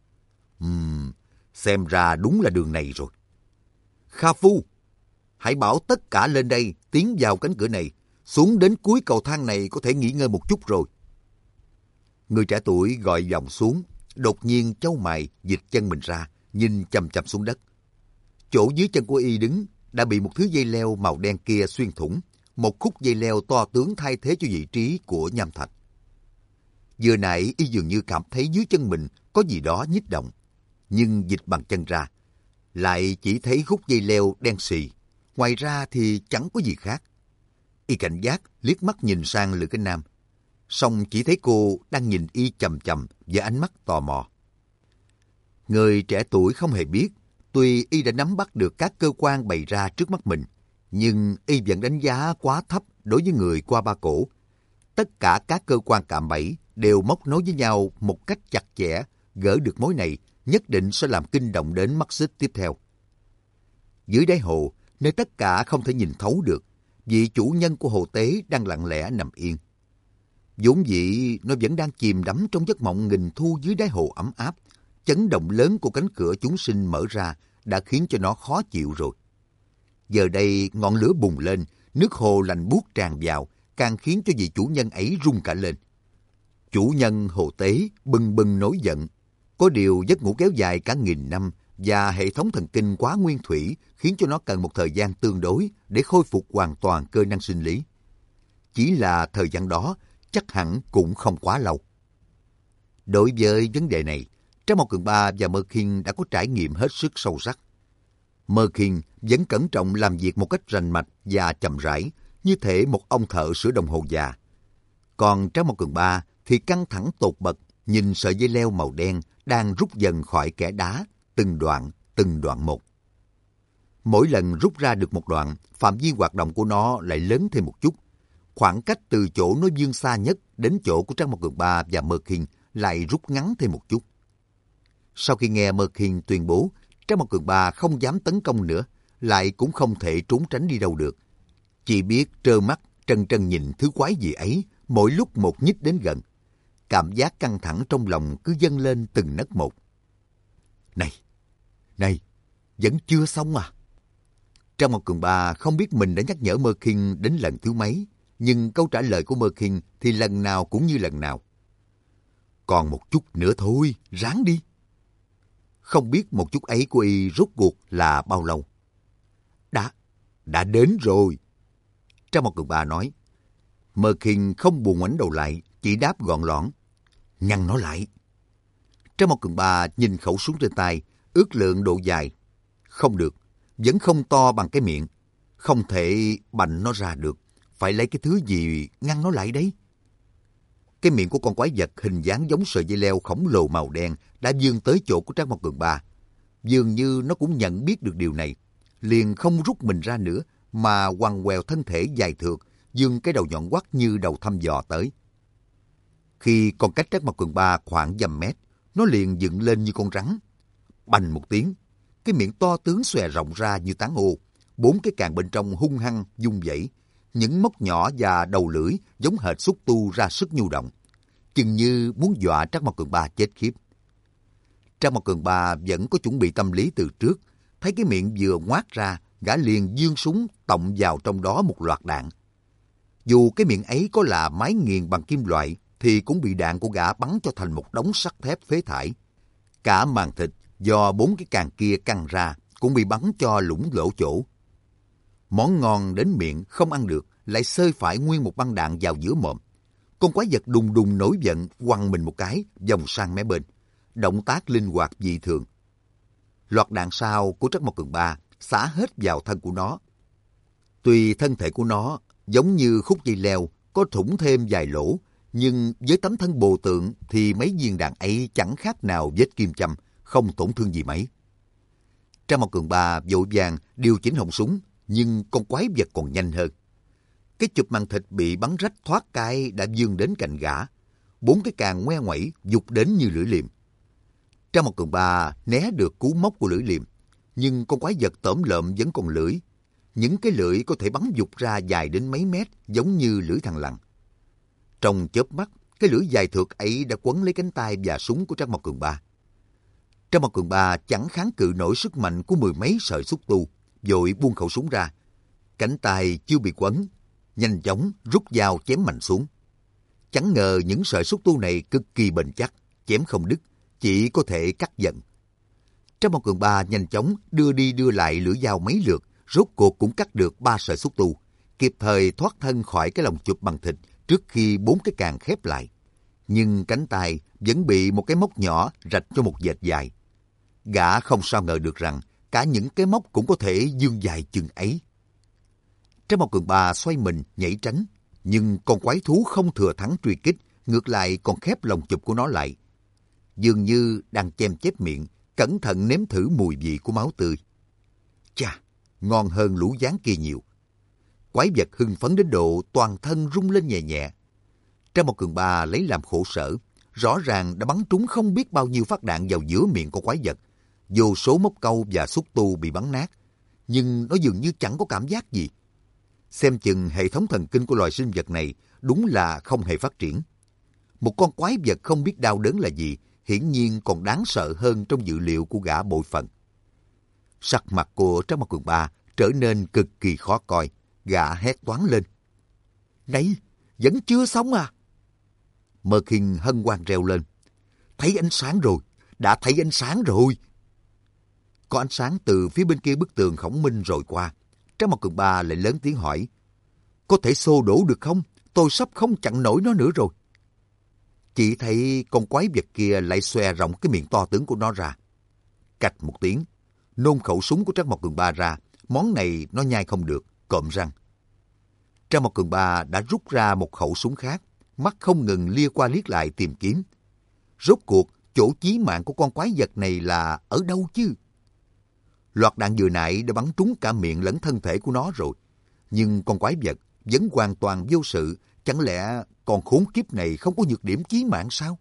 Xem ra đúng là đường này rồi. Kha Phu, hãy bảo tất cả lên đây tiến vào cánh cửa này. Xuống đến cuối cầu thang này có thể nghỉ ngơi một chút rồi. Người trẻ tuổi gọi vòng xuống, đột nhiên chau mày dịch chân mình ra, nhìn chằm chằm xuống đất. Chỗ dưới chân của y đứng đã bị một thứ dây leo màu đen kia xuyên thủng, một khúc dây leo to tướng thay thế cho vị trí của nham thạch. Vừa nãy y dường như cảm thấy dưới chân mình có gì đó nhích động, nhưng dịch bằng chân ra, lại chỉ thấy khúc dây leo đen xì, ngoài ra thì chẳng có gì khác. Y cảnh giác liếc mắt nhìn sang Lữ Cái Nam, song chỉ thấy cô đang nhìn y chằm chằm với ánh mắt tò mò. Người trẻ tuổi không hề biết, tuy y đã nắm bắt được các cơ quan bày ra trước mắt mình, nhưng y vẫn đánh giá quá thấp đối với người qua ba cổ. Tất cả các cơ quan cạm bẫy đều móc nối với nhau một cách chặt chẽ, gỡ được mối này nhất định sẽ làm kinh động đến mắt xích tiếp theo. Dưới đáy hồ, nơi tất cả không thể nhìn thấu được, vị chủ nhân của hồ tế đang lặng lẽ nằm yên. Vốn dĩ nó vẫn đang chìm đắm trong giấc mộng nghìn thu dưới đáy hồ ấm áp. Chấn động lớn của cánh cửa chúng sinh mở ra đã khiến cho nó khó chịu rồi. Giờ đây ngọn lửa bùng lên, nước hồ lạnh buốt tràn vào, càng khiến cho vị chủ nhân ấy rung cả lên. Chủ nhân hồ tế bừng bừng nổi giận. Có điều giấc ngủ kéo dài cả nghìn năm và hệ thống thần kinh quá nguyên thủy khiến cho nó cần một thời gian tương đối để khôi phục hoàn toàn cơ năng sinh lý. Chỉ là thời gian đó chắc hẳn cũng không quá lâu. Đối với vấn đề này, Trang Mộc Cường Ba và Mơ Khiên đã có trải nghiệm hết sức sâu sắc. Mơ Khiên vẫn cẩn trọng làm việc một cách rành mạch và chậm rãi, như thể một ông thợ sửa đồng hồ già. Còn Trang Mộc Cường Ba thì căng thẳng tột bật, nhìn sợi dây leo màu đen đang rút dần khỏi kẽ đá, từng đoạn một. Mỗi lần rút ra được một đoạn, phạm vi hoạt động của nó lại lớn thêm một chút. Khoảng cách từ chỗ nó vươn xa nhất đến chỗ của Trang Mộc Cường Ba và Mơ Khiên lại rút ngắn thêm một chút. Sau khi nghe Mơ Khiên tuyên bố Trang Mộc Cường Ba không dám tấn công nữa, lại cũng không thể trốn tránh đi đâu được. Chỉ biết trơ mắt trân trân nhìn thứ quái gì ấy mỗi lúc một nhích đến gần. Cảm giác căng thẳng trong lòng cứ dâng lên từng nấc một. Này, vẫn chưa xong à? Trang Mộc Cường Ba không biết mình đã nhắc nhở Mơ Khiên đến lần thứ mấy, nhưng câu trả lời của Mơ Khiên thì lần nào cũng như lần nào. Còn một chút nữa thôi, ráng đi. Không biết một chút ấy của y rốt cuộc là bao lâu. Đã đến rồi. Trang Mộc Cường Ba nói. Mơ Khiên không buồn ngoảnh đầu lại, chỉ đáp gọn lõn. Nhăn nó lại. Trang Mộc Cường Ba nhìn khẩu súng trên tay, ước lượng độ dài. Không được, vẫn không to bằng cái miệng. Không thể bành nó ra được. Phải lấy cái thứ gì ngăn nó lại đấy. Cái miệng của con quái vật hình dáng giống sợi dây leo khổng lồ màu đen đã vươn tới chỗ của Trang Mộc Cường Ba. Dường như nó cũng nhận biết được điều này, liền không rút mình ra nữa mà quằn quèo thân thể dài thượt, vươn cái đầu nhọn quắt như đầu thăm dò tới. Khi còn cách Trang Mộc Cường Ba khoảng dăm mét, nó liền dựng lên như con rắn. Bành một tiếng, cái miệng to tướng xòe rộng ra như tán ô, 4 cái càng bên trong hung hăng vung vẩy. Những móc nhỏ và đầu lưỡi giống hệt xúc tu ra sức nhu động, chừng như muốn dọa Trang Mộc Cường Ba chết khiếp. Trang Mộc Cường Ba vẫn có chuẩn bị tâm lý từ trước, thấy cái miệng vừa ngoác ra, gã liền giương súng tọng vào trong đó một loạt đạn. Dù cái miệng ấy có là mái nghiền bằng kim loại, thì cũng bị đạn của gã bắn cho thành một đống sắt thép phế thải. Cả màng thịt do 4 cái càng kia căng ra cũng bị bắn cho lủng lỗ chỗ. Món ngon đến miệng không ăn được, lại xơi phải nguyên một băng đạn vào giữa mồm. Con quái vật đùng đùng nổi giận, quăng mình một cái, vòng sang mé bên. Động tác linh hoạt dị thường. Loạt đạn sau của Trắc Mộc Cường Ba xả hết vào thân của nó. Tuy thân thể của nó giống như khúc dây leo, có thủng thêm vài lỗ, nhưng với tấm thân bồ tượng thì mấy viên đạn ấy chẳng khác nào vết kim châm, không tổn thương gì mấy. Trang Mao Cường Ba vội vàng điều chỉnh họng súng, nhưng con quái vật còn nhanh hơn. Cái chụp màng thịt bị bắn rách thoát cái đã vươn đến cạnh gã. 4 cái càng ngoe ngoẩy giục đến như lưỡi liềm. Trang Mao Cường Ba né được cú móc của lưỡi liềm, nhưng con quái vật tởm lợm vẫn còn lưỡi. Những cái lưỡi có thể bắn giục ra dài đến mấy mét, giống như lưỡi thằn lằn. Trong chớp mắt, cái lưỡi dài thượt ấy đã quấn lấy cánh tay và súng của Trang Mao Cường Ba. Trang Mao Cường Ba chẳng kháng cự nổi sức mạnh của 10 mấy sợi xúc tu, vội buông khẩu súng ra. Cánh tay chưa bị quấn, nhanh chóng rút dao chém mạnh xuống. Chẳng ngờ những sợi xúc tu này cực kỳ bền chắc, chém không đứt, chỉ có thể cắt dần. Trang Mao Cường Ba nhanh chóng đưa đi đưa lại lưỡi dao mấy lượt, rốt cuộc cũng cắt được 3 sợi xúc tu, kịp thời thoát thân khỏi cái lồng chụp bằng thịt trước khi 4 cái càng khép lại. Nhưng cánh tay vẫn bị một cái móc nhỏ rạch cho một vệt dài. Gã không sao ngờ được rằng cả những cái móc cũng có thể vươn dài chừng ấy. Trang Mao Cường Ba xoay mình nhảy tránh, nhưng con quái thú không thừa thắng truy kích, ngược lại còn khép lồng chụp của nó lại. Dường như đang chém chép miệng, cẩn thận nếm thử mùi vị của máu tươi. Chà, ngon hơn lũ gián kia nhiều. Quái vật hưng phấn đến độ toàn thân rung lên nhẹ nhẹ. Trang Mao Cường Ba lấy làm khổ sở, rõ ràng đã bắn trúng không biết bao nhiêu phát đạn vào giữa miệng của quái vật. Vô số móc câu và xúc tu bị bắn nát, nhưng nó dường như chẳng có cảm giác gì. Xem chừng hệ thống thần kinh của loài sinh vật này đúng là không hề phát triển. Một con quái vật không biết đau đớn là gì, hiển nhiên còn đáng sợ hơn trong dự liệu của gã bội phận. Sắc mặt của Trang Mao Cường Ba trở nên cực kỳ khó coi, gã hét toáng lên. Này, vẫn chưa xong à? Mơ Kinh hân hoan reo lên. Thấy ánh sáng rồi, đã thấy ánh sáng rồi. Có ánh sáng từ phía bên kia bức tường khổng minh rồi qua. Trang Mao Cường Ba lại lớn tiếng hỏi. Có thể xô đổ được không? Tôi sắp không chặn nổi nó nữa rồi. Chỉ thấy con quái vật kia lại xòe rộng cái miệng to tướng của nó ra. Cạch một tiếng, nôn khẩu súng của Trang Mao Cường Ba ra. Món này nó nhai không được, cộm răng. Trang Mao Cường Ba đã rút ra một khẩu súng khác, mắt không ngừng lia qua liếc lại tìm kiếm. Rốt cuộc, chỗ chí mạng của con quái vật này là ở đâu chứ? Loạt đạn vừa nãy đã bắn trúng cả miệng lẫn thân thể của nó rồi. Nhưng con quái vật vẫn hoàn toàn vô sự. Chẳng lẽ con khốn kiếp này không có nhược điểm chí mạng sao?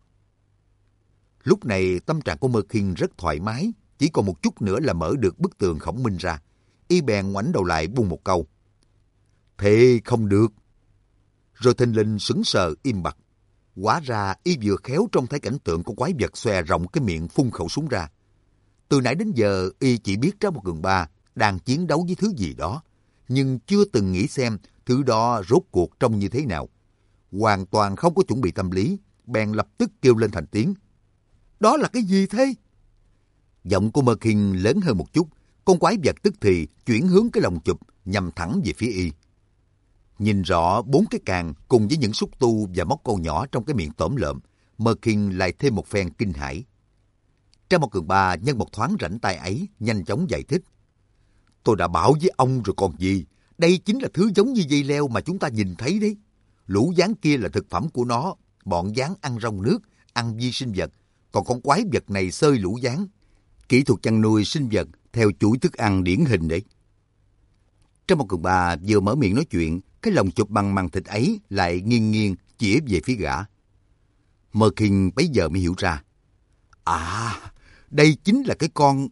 Lúc này tâm trạng của Mơ Kinh rất thoải mái. Chỉ còn một chút nữa là mở được bức tường khổng minh ra. Y bèn ngoảnh đầu lại buông một câu. Thế không được. Rồi thình lình sững sờ im bặt. Hóa ra y vừa khéo trông thấy cảnh tượng con quái vật xòe rộng cái miệng phun khẩu súng ra. Từ nãy đến giờ y chỉ biết Trang Mao Cường Ba đang chiến đấu với thứ gì đó, nhưng chưa từng nghĩ xem thứ đó rốt cuộc trông như thế nào. Hoàn toàn không có chuẩn bị tâm lý, bèn lập tức kêu lên thành tiếng. Đó là cái gì thế? Giọng của Mơ Kinh lớn hơn một chút, con quái vật tức thì chuyển hướng cái lồng chụp nhằm thẳng về phía y. Nhìn rõ 4 cái càng cùng với những xúc tu và móc câu nhỏ trong cái miệng tởm lợm, Mơ Kinh lại thêm một phen kinh hãi. Trang Mao Cường Ba nhân một thoáng rảnh tay ấy, nhanh chóng giải thích. Tôi đã bảo với ông rồi còn gì, đây chính là thứ giống như dây leo mà chúng ta nhìn thấy đấy. Lũ gián kia là thực phẩm của nó, bọn gián ăn rong nước, ăn vi sinh vật, còn con quái vật này xơi lũ gián. Kỹ thuật chăn nuôi sinh vật theo chuỗi thức ăn điển hình đấy. Trang Mao Cường Ba vừa mở miệng nói chuyện, cái lồng chụp bằng màng thịt ấy lại nghiêng nghiêng chĩa về phía gã. Mơ Kinh bấy giờ mới hiểu ra. À, đây chính là cái con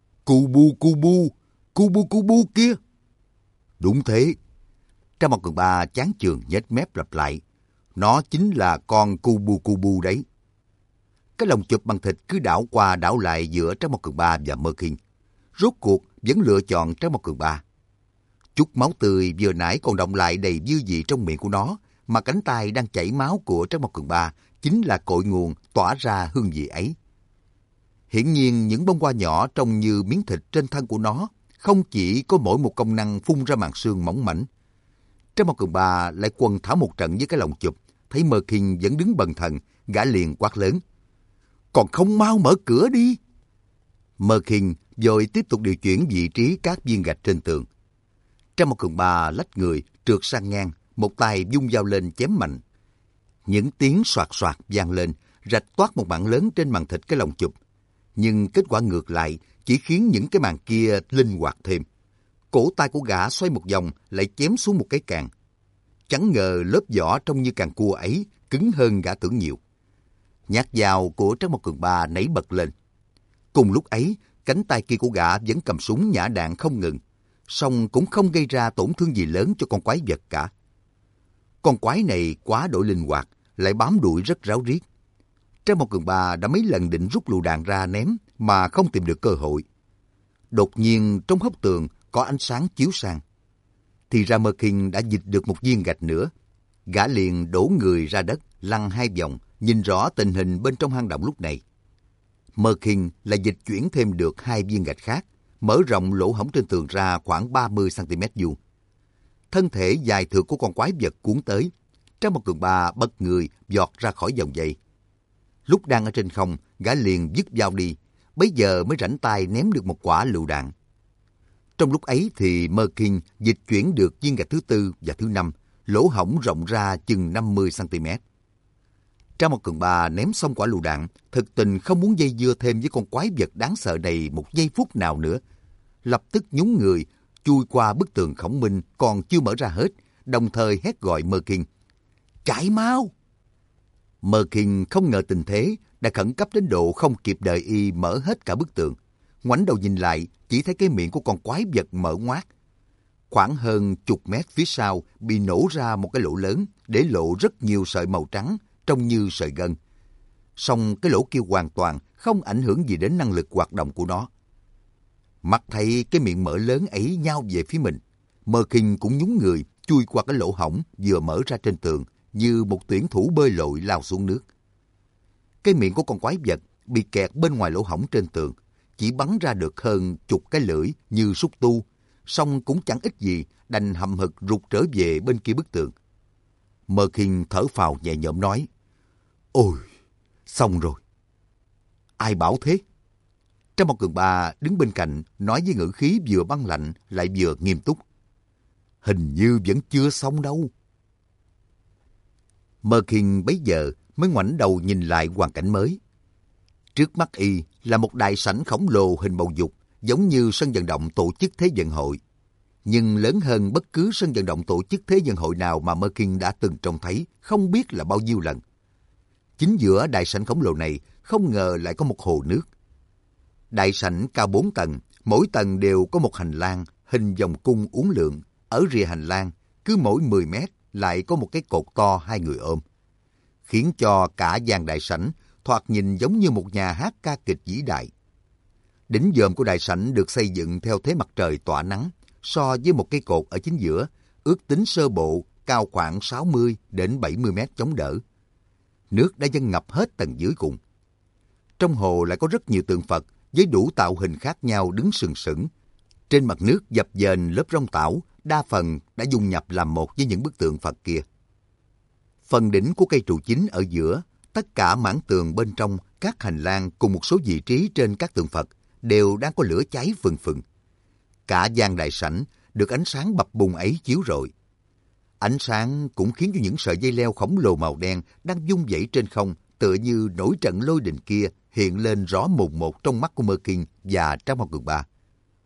Kubu kia. Đúng thế. Trang Mao Cường Ba chán chường nhếch mép lặp lại. Nó chính là con Kubu đấy. Cái lồng chụp bằng thịt cứ đảo qua đảo lại giữa Trang Mao Cường Ba và Mơ Kinh. Rốt cuộc vẫn lựa chọn Trang Mao Cường Ba. Chút máu tươi vừa nãy còn động lại đầy dư vị trong miệng của nó, mà cánh tay đang chảy máu của Trang Mao Cường Ba chính là cội nguồn tỏa ra hương vị ấy. Hiển nhiên những bông hoa nhỏ trông như miếng thịt trên thân của nó không chỉ có mỗi một công năng phun ra màng xương mỏng mảnh. Trang Mao Cường Ba lại quần thảo một trận với cái lồng chụp, thấy Mơ Kinh vẫn đứng bần thần, gã liền quát lớn. Còn không mau mở cửa đi! Mơ Kinh rồi tiếp tục điều chuyển vị trí các viên gạch trên tường. Trang một cường ba lách người, trượt sang ngang, một tay vung dao lên chém mạnh. Những tiếng soạt soạt vang lên, rạch toát một mảng lớn trên màn thịt cái lồng chụp. Nhưng kết quả ngược lại chỉ khiến những cái màn kia linh hoạt thêm. Cổ tay của gã xoay một vòng lại chém xuống một cái càng. Chẳng ngờ lớp vỏ trông như càng cua ấy cứng hơn gã tưởng nhiều. Nhát dao của Trác Mộc Cường Ba nảy bật lên. Cùng lúc ấy, cánh tay kia của gã vẫn cầm súng nhả đạn không ngừng, song cũng không gây ra tổn thương gì lớn cho con quái vật cả. Con quái này quá đổi linh hoạt, lại bám đuổi rất ráo riết. Trác Mộc Cường Ba đã mấy lần định rút lựu đạn ra ném mà không tìm được cơ hội. Đột nhiên trong hốc tường có ánh sáng chiếu sang. Thì ra Mơ Kinh đã dịch được một viên gạch nữa. Gã liền đổ người ra đất, lăn 2 vòng, nhìn rõ tình hình bên trong hang động lúc này. Mơ Kinh là dịch chuyển thêm được 2 viên gạch khác, mở rộng lỗ hổng trên tường ra khoảng 30 cm vuông. Thân thể dài thượt của con quái vật cuốn tới. Trác Mộc Cường Ba bật người giọt ra khỏi vòng dây. Lúc đang ở trên không, gã liền vứt dao đi, bấy giờ mới rảnh tay ném được một quả lựu đạn. Trong lúc ấy thì Mơ Kinh dịch chuyển được viên gạch thứ 4 và thứ 5, lỗ hổng rộng ra chừng 50 cm. Trác Mộc Cường Ba ném xong quả lựu đạn, thực tình không muốn dây dưa thêm với con quái vật đáng sợ này một giây phút nào nữa. Lập tức nhún người, chui qua bức tường khổng minh còn chưa mở ra hết, đồng thời hét gọi Mơ Kinh. Chạy mau! Mơ Kinh không ngờ tình thế đã khẩn cấp đến độ không kịp đợi y mở hết cả bức tường. Ngoảnh đầu nhìn lại, chỉ thấy cái miệng của con quái vật mở ngoác. Khoảng hơn chục mét phía sau bị nổ ra một cái lỗ lớn, để lộ rất nhiều sợi màu trắng, trông như sợi gân. Song cái lỗ kia hoàn toàn không ảnh hưởng gì đến năng lực hoạt động của nó. Mắt thấy cái miệng mở lớn ấy nhao về phía mình, Mơ Kinh cũng nhún người, chui qua cái lỗ hổng vừa mở ra trên tường, như một tuyển thủ bơi lội lao xuống nước. Cái miệng của con quái vật bị kẹt bên ngoài lỗ hổng trên tường, chỉ bắn ra được hơn chục cái lưỡi như xúc tu, song cũng chẳng ích gì, đành hậm hực rụt trở về bên kia bức tường. Mơ Kinh thở phào nhẹ nhõm nói, ôi, xong rồi. Ai bảo thế? Trác Mộc Cường Ba đứng bên cạnh nói với ngữ khí vừa băng lạnh lại vừa nghiêm túc. Hình như vẫn chưa xong đâu. Mơ Kinh bấy giờ mới ngoảnh đầu nhìn lại hoàn cảnh mới. Trước mắt y là một đại sảnh khổng lồ hình bầu dục, giống như sân vận động tổ chức thế vận hội, nhưng lớn hơn bất cứ sân vận động tổ chức thế vận hội nào mà Mơ Kinh đã từng trông thấy, không biết là bao nhiêu lần. Chính giữa đại sảnh khổng lồ này không ngờ lại có một hồ nước. Đại sảnh cao 4 tầng, mỗi tầng đều có một hành lang hình vòng cung uốn lượn. Ở rìa hành lang, cứ mỗi 10 mét lại có một cái cột to 2 người ôm, khiến cho cả gian đại sảnh thoạt nhìn giống như một nhà hát ca kịch vĩ đại. Đỉnh dòm của đại sảnh được xây dựng theo thế mặt trời tỏa nắng, so với một cây cột ở chính giữa, ước tính sơ bộ cao khoảng 60 đến 70 mét chống đỡ. Nước đã dâng ngập hết tầng dưới cùng. Trong hồ lại có rất nhiều tượng Phật với đủ tạo hình khác nhau đứng sừng sững. Trên mặt nước dập dềnh lớp rong tảo, đa phần đã dung nhập làm một với những bức tượng Phật kia. Phần đỉnh của cây trụ chính ở giữa, tất cả mảng tường bên trong các hành lang cùng một số vị trí trên các tượng Phật đều đang có lửa cháy phừng phừng. Cả gian đại sảnh được ánh sáng bập bùng ấy chiếu rọi. Ánh sáng cũng khiến cho những sợi dây leo khổng lồ màu đen đang vung vẩy trên không, tựa như nổi trận lôi đình kia, hiện lên rõ mồn một trong mắt của Mơ Kinh và Trác Mộc Cường Ba.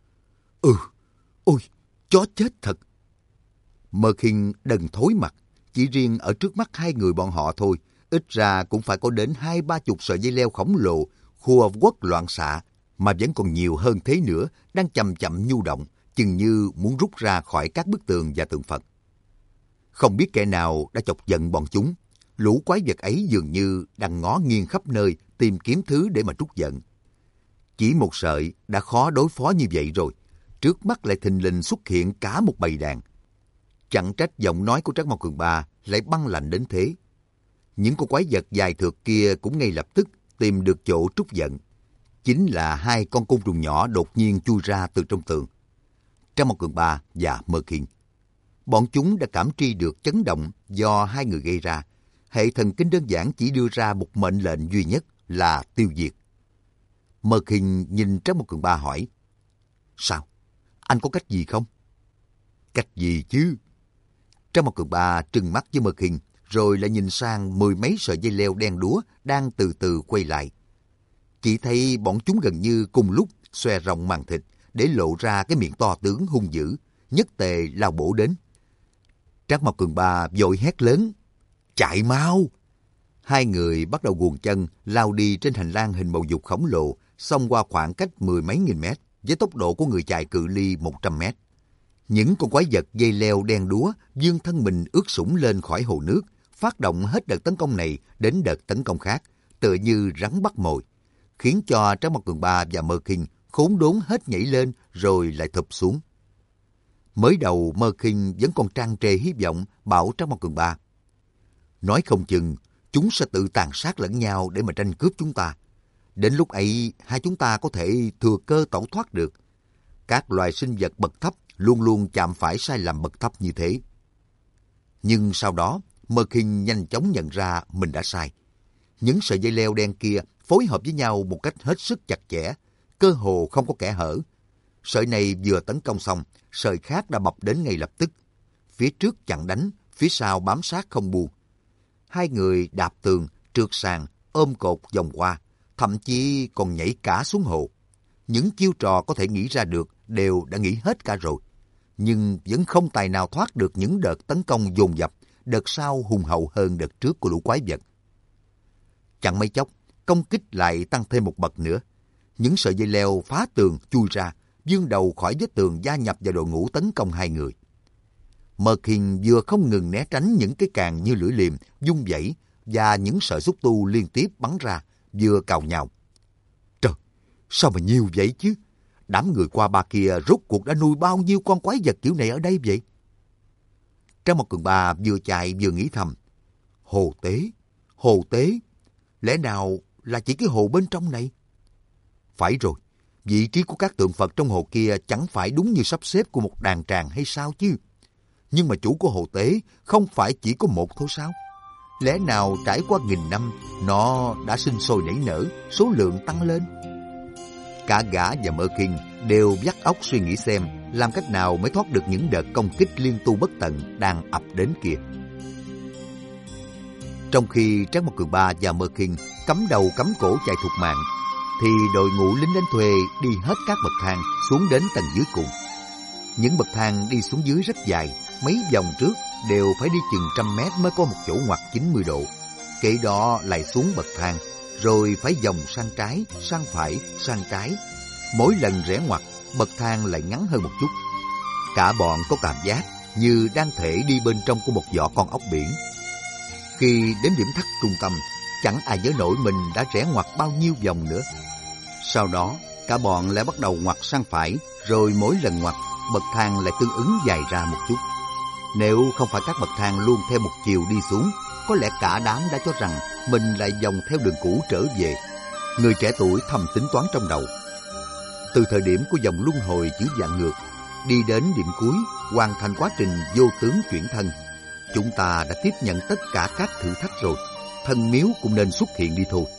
Ôi, chó chết thật! Mơ Kinh đần thối mặt, chỉ riêng ở trước mắt hai người bọn họ thôi, ít ra cũng phải có đến 20-30 sợi dây leo khổng lồ, khua quất loạn xạ, mà vẫn còn nhiều hơn thế nữa, đang chậm chậm nhu động, chừng như muốn rút ra khỏi các bức tường và tượng Phật. Không biết kẻ nào đã chọc giận bọn chúng, lũ quái vật ấy dường như đang ngó nghiêng khắp nơi tìm kiếm thứ để mà trút giận. Chỉ một sợi đã khó đối phó như vậy rồi, trước mắt lại thình lình xuất hiện cả một bầy đàn. Chẳng trách giọng nói của Trác Mộc Cường Ba lại băng lạnh đến thế. Những con quái vật dài thượt kia cũng ngay lập tức tìm được chỗ trút giận. Chính là 2 con côn trùng nhỏ đột nhiên chui ra từ trong tường. Trác Mộc Cường Ba và Mơ Kinh. Bọn chúng đã cảm tri được chấn động do 2 người gây ra. Hệ thần kinh đơn giản chỉ đưa ra một mệnh lệnh duy nhất là tiêu diệt. Mơ Kinh nhìn Trác Mộc Cường Ba hỏi, Sao? Anh có cách gì không? Cách gì chứ? Trang một Cường Ba trừng mắt với Mơ Kinh, rồi lại nhìn sang 10 mấy sợi dây leo đen đúa đang từ từ quay lại. Chỉ thấy bọn chúng gần như cùng lúc xòe rộng màn thịt để lộ ra cái miệng to tướng hung dữ, nhất tề lao bổ đến. Trác Mộc Cường Ba vội hét lớn, chạy mau! Hai người bắt đầu guồng chân lao đi trên hành lang hình bầu dục khổng lồ, xông qua khoảng cách 10 mấy nghìn mét với tốc độ của người chạy cự ly 100 mét. Những con quái vật dây leo đen đúa vươn thân mình ướt sũng lên khỏi hồ nước, phát động hết đợt tấn công này đến đợt tấn công khác, tựa như rắn bắt mồi, khiến cho Trác Mộc Cường Ba và Mơ Kinh khốn đốn hết nhảy lên rồi lại thụp xuống. Mới đầu Mơ Kinh vẫn còn tràn trề hy vọng bảo Trác Mộc Cường Ba, nói không chừng chúng sẽ tự tàn sát lẫn nhau để mà tranh cướp chúng ta. Đến lúc ấy, hai chúng ta có thể thừa cơ tẩu thoát được. Các loài sinh vật bậc thấp luôn luôn chạm phải sai lầm bậc thấp như thế. Nhưng sau đó, Mơ Kinh nhanh chóng nhận ra mình đã sai. Những sợi dây leo đen kia phối hợp với nhau một cách hết sức chặt chẽ, cơ hồ không có kẽ hở. Sợi này vừa tấn công xong, sợi khác đã bập đến ngay lập tức. Phía trước chặn đánh, phía sau bám sát không buông. Hai người đạp tường, trượt sàn, ôm cột vòng qua, thậm chí còn nhảy cả xuống hồ. Những chiêu trò có thể nghĩ ra được đều đã nghĩ hết cả rồi, nhưng vẫn không tài nào thoát được những đợt tấn công dồn dập, đợt sau hùng hậu hơn đợt trước của lũ quái vật. Chẳng mấy chốc, công kích lại tăng thêm một bậc nữa. Những sợi dây leo phá tường chui ra, vươn đầu khỏi vết tường gia nhập vào đội ngũ tấn công hai người. Mơ Kinh vừa không ngừng né tránh những cái càng như lưỡi liềm, vung vẩy và những sợi xúc tu liên tiếp bắn ra, vừa cào nhào. Trời, sao mà nhiều vậy chứ? Đám người qua ba kia rốt cuộc đã nuôi bao nhiêu con quái vật kiểu này ở đây vậy? Trác Mộc Cường Ba vừa chạy vừa nghĩ thầm, hồ tế, lẽ nào là chỉ cái hồ bên trong này? Phải rồi, vị trí của các tượng Phật trong hồ kia chẳng phải đúng như sắp xếp của một đàn tràng hay sao chứ? Nhưng mà chủ của hồ tế không phải chỉ có một thôi sao? Lẽ nào trải qua nghìn năm, nó đã sinh sôi nảy nở, số lượng tăng lên? Cả gã và Mơ Kinh đều vắt óc suy nghĩ xem làm cách nào mới thoát được những đợt công kích liên tu bất tận đang ập đến kia. Trong khi Trác Mộc Cường Ba và Mơ Kinh cắm đầu cắm cổ chạy thục mạng, thì đội ngũ lính đánh thuê đi hết các bậc thang xuống đến tầng dưới cùng. Những bậc thang đi xuống dưới rất dài, mấy vòng trước đều phải đi chừng 100 mét mới có một chỗ ngoặt 90 độ. Kể đó lại xuống bậc thang, rồi phải vòng sang trái, sang phải, sang trái. Mỗi lần rẽ ngoặt, bậc thang lại ngắn hơn một chút. Cả bọn có cảm giác như đang thể đi bên trong của một vỏ con ốc biển. Khi đến điểm thắt trung tâm, chẳng ai nhớ nổi mình đã rẽ ngoặt bao nhiêu vòng nữa. Sau đó, cả bọn lại bắt đầu ngoặt sang phải, rồi mỗi lần ngoặt, bậc thang lại tương ứng dài ra một chút. Nếu không phải các bậc thang luôn theo một chiều đi xuống, có lẽ cả đám đã cho rằng mình lại vòng theo đường cũ trở về. Người trẻ tuổi thầm tính toán trong đầu. Từ thời điểm của vòng luân hồi chữ dạng ngược, đi đến điểm cuối, hoàn thành quá trình vô tướng chuyển thân, chúng ta đã tiếp nhận tất cả các thử thách rồi. Thần miếu cũng nên xuất hiện đi thôi.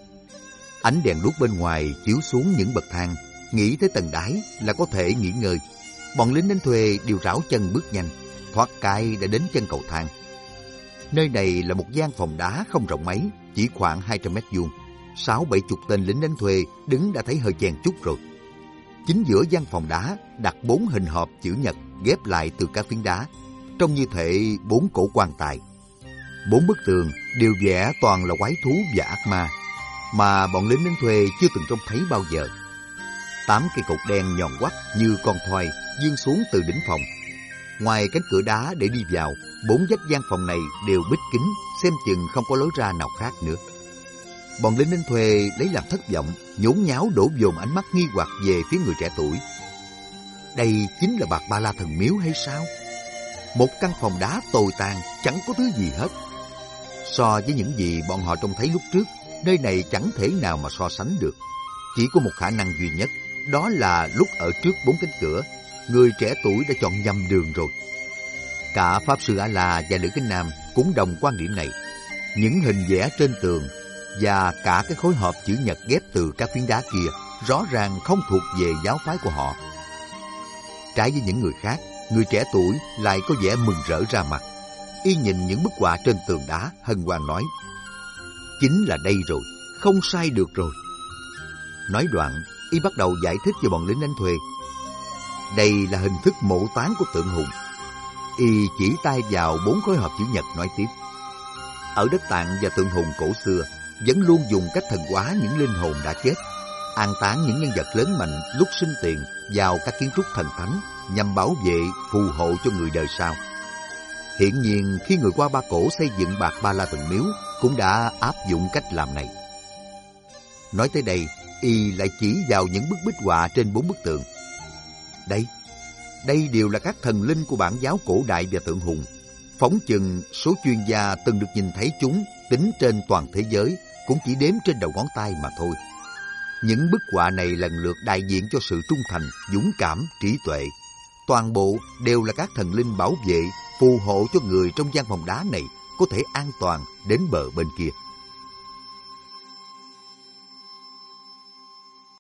Ánh đèn đuốc bên ngoài chiếu xuống những bậc thang, nghĩ tới tầng đáy là có thể nghỉ ngơi. Bọn lính đánh thuê đều rảo chân bước nhanh, thoát cái đã đến chân cầu thang. Nơi này là một gian phòng đá không rộng mấy, chỉ khoảng 200 mét vuông. 60-70 tên lính đánh thuê đứng đã thấy hơi chen chúc rồi. Chính giữa gian phòng đá đặt 4 hình hộp chữ nhật ghép lại từ các phiến đá, trông như thể 4 cổ quan tài. 4 bức tường đều vẽ toàn là quái thú và ác ma, mà bọn lính đánh thuê chưa từng trông thấy bao giờ. 8 cây cột đen nhọn quắt như con thoi vươn xuống từ đỉnh phòng. Ngoài cánh cửa đá để đi vào, 4 vách gian phòng này đều bích kín, xem chừng không có lối ra nào khác nữa. Bọn lính đánh thuê lấy làm thất vọng, nhốn nháo đổ dồn ánh mắt nghi hoặc về phía người trẻ tuổi. Đây chính là Bạc Ba La Thần Miếu hay sao? Một căn phòng đá tồi tàn, chẳng có thứ gì hết. So với những gì bọn họ trông thấy lúc trước, nơi này chẳng thể nào mà so sánh được. Chỉ có một khả năng duy nhất, đó là lúc ở trước 4 cánh cửa, người trẻ tuổi đã chọn nhầm đường rồi. Cả Pháp Sư A-La và Lữ Kinh Nam cũng đồng quan điểm này. Những hình vẽ trên tường và cả cái khối hộp chữ nhật ghép từ các phiến đá kia rõ ràng không thuộc về giáo phái của họ. Trái với những người khác, người trẻ tuổi lại có vẻ mừng rỡ ra mặt. Y nhìn những bức họa trên tường đá, hân hoan nói: chính là đây rồi, không sai được rồi. Nói đoạn, y bắt đầu giải thích cho bọn lính đánh thuê. Đây là hình thức mộ táng của tượng hùng. Y chỉ tay vào 4 khối hộp chữ nhật nói tiếp: ở đất Tạng và tượng hùng cổ xưa vẫn luôn dùng cách thần hóa những linh hồn đã chết, an táng những nhân vật lớn mạnh lúc sinh tiền vào các kiến trúc thần thánh nhằm bảo vệ, phù hộ cho người đời sau. Hiển nhiên khi người Hoa Ba Cổ xây dựng Bạt Ba La Thần Miếu cũng đã áp dụng cách làm này. Nói tới đây, y lại chỉ vào những bức bích họa trên 4 bức tượng. Đây đều là các thần linh của bản giáo cổ đại và tượng hùng. Phỏng chừng số chuyên gia từng được nhìn thấy chúng tính trên toàn thế giới cũng chỉ đếm trên đầu ngón tay mà thôi. Những bức họa này lần lượt đại diện cho sự trung thành, dũng cảm, trí tuệ. Toàn bộ đều là các thần linh bảo vệ, phù hộ cho người trong gian phòng đá này có thể an toàn đến bờ bên kia.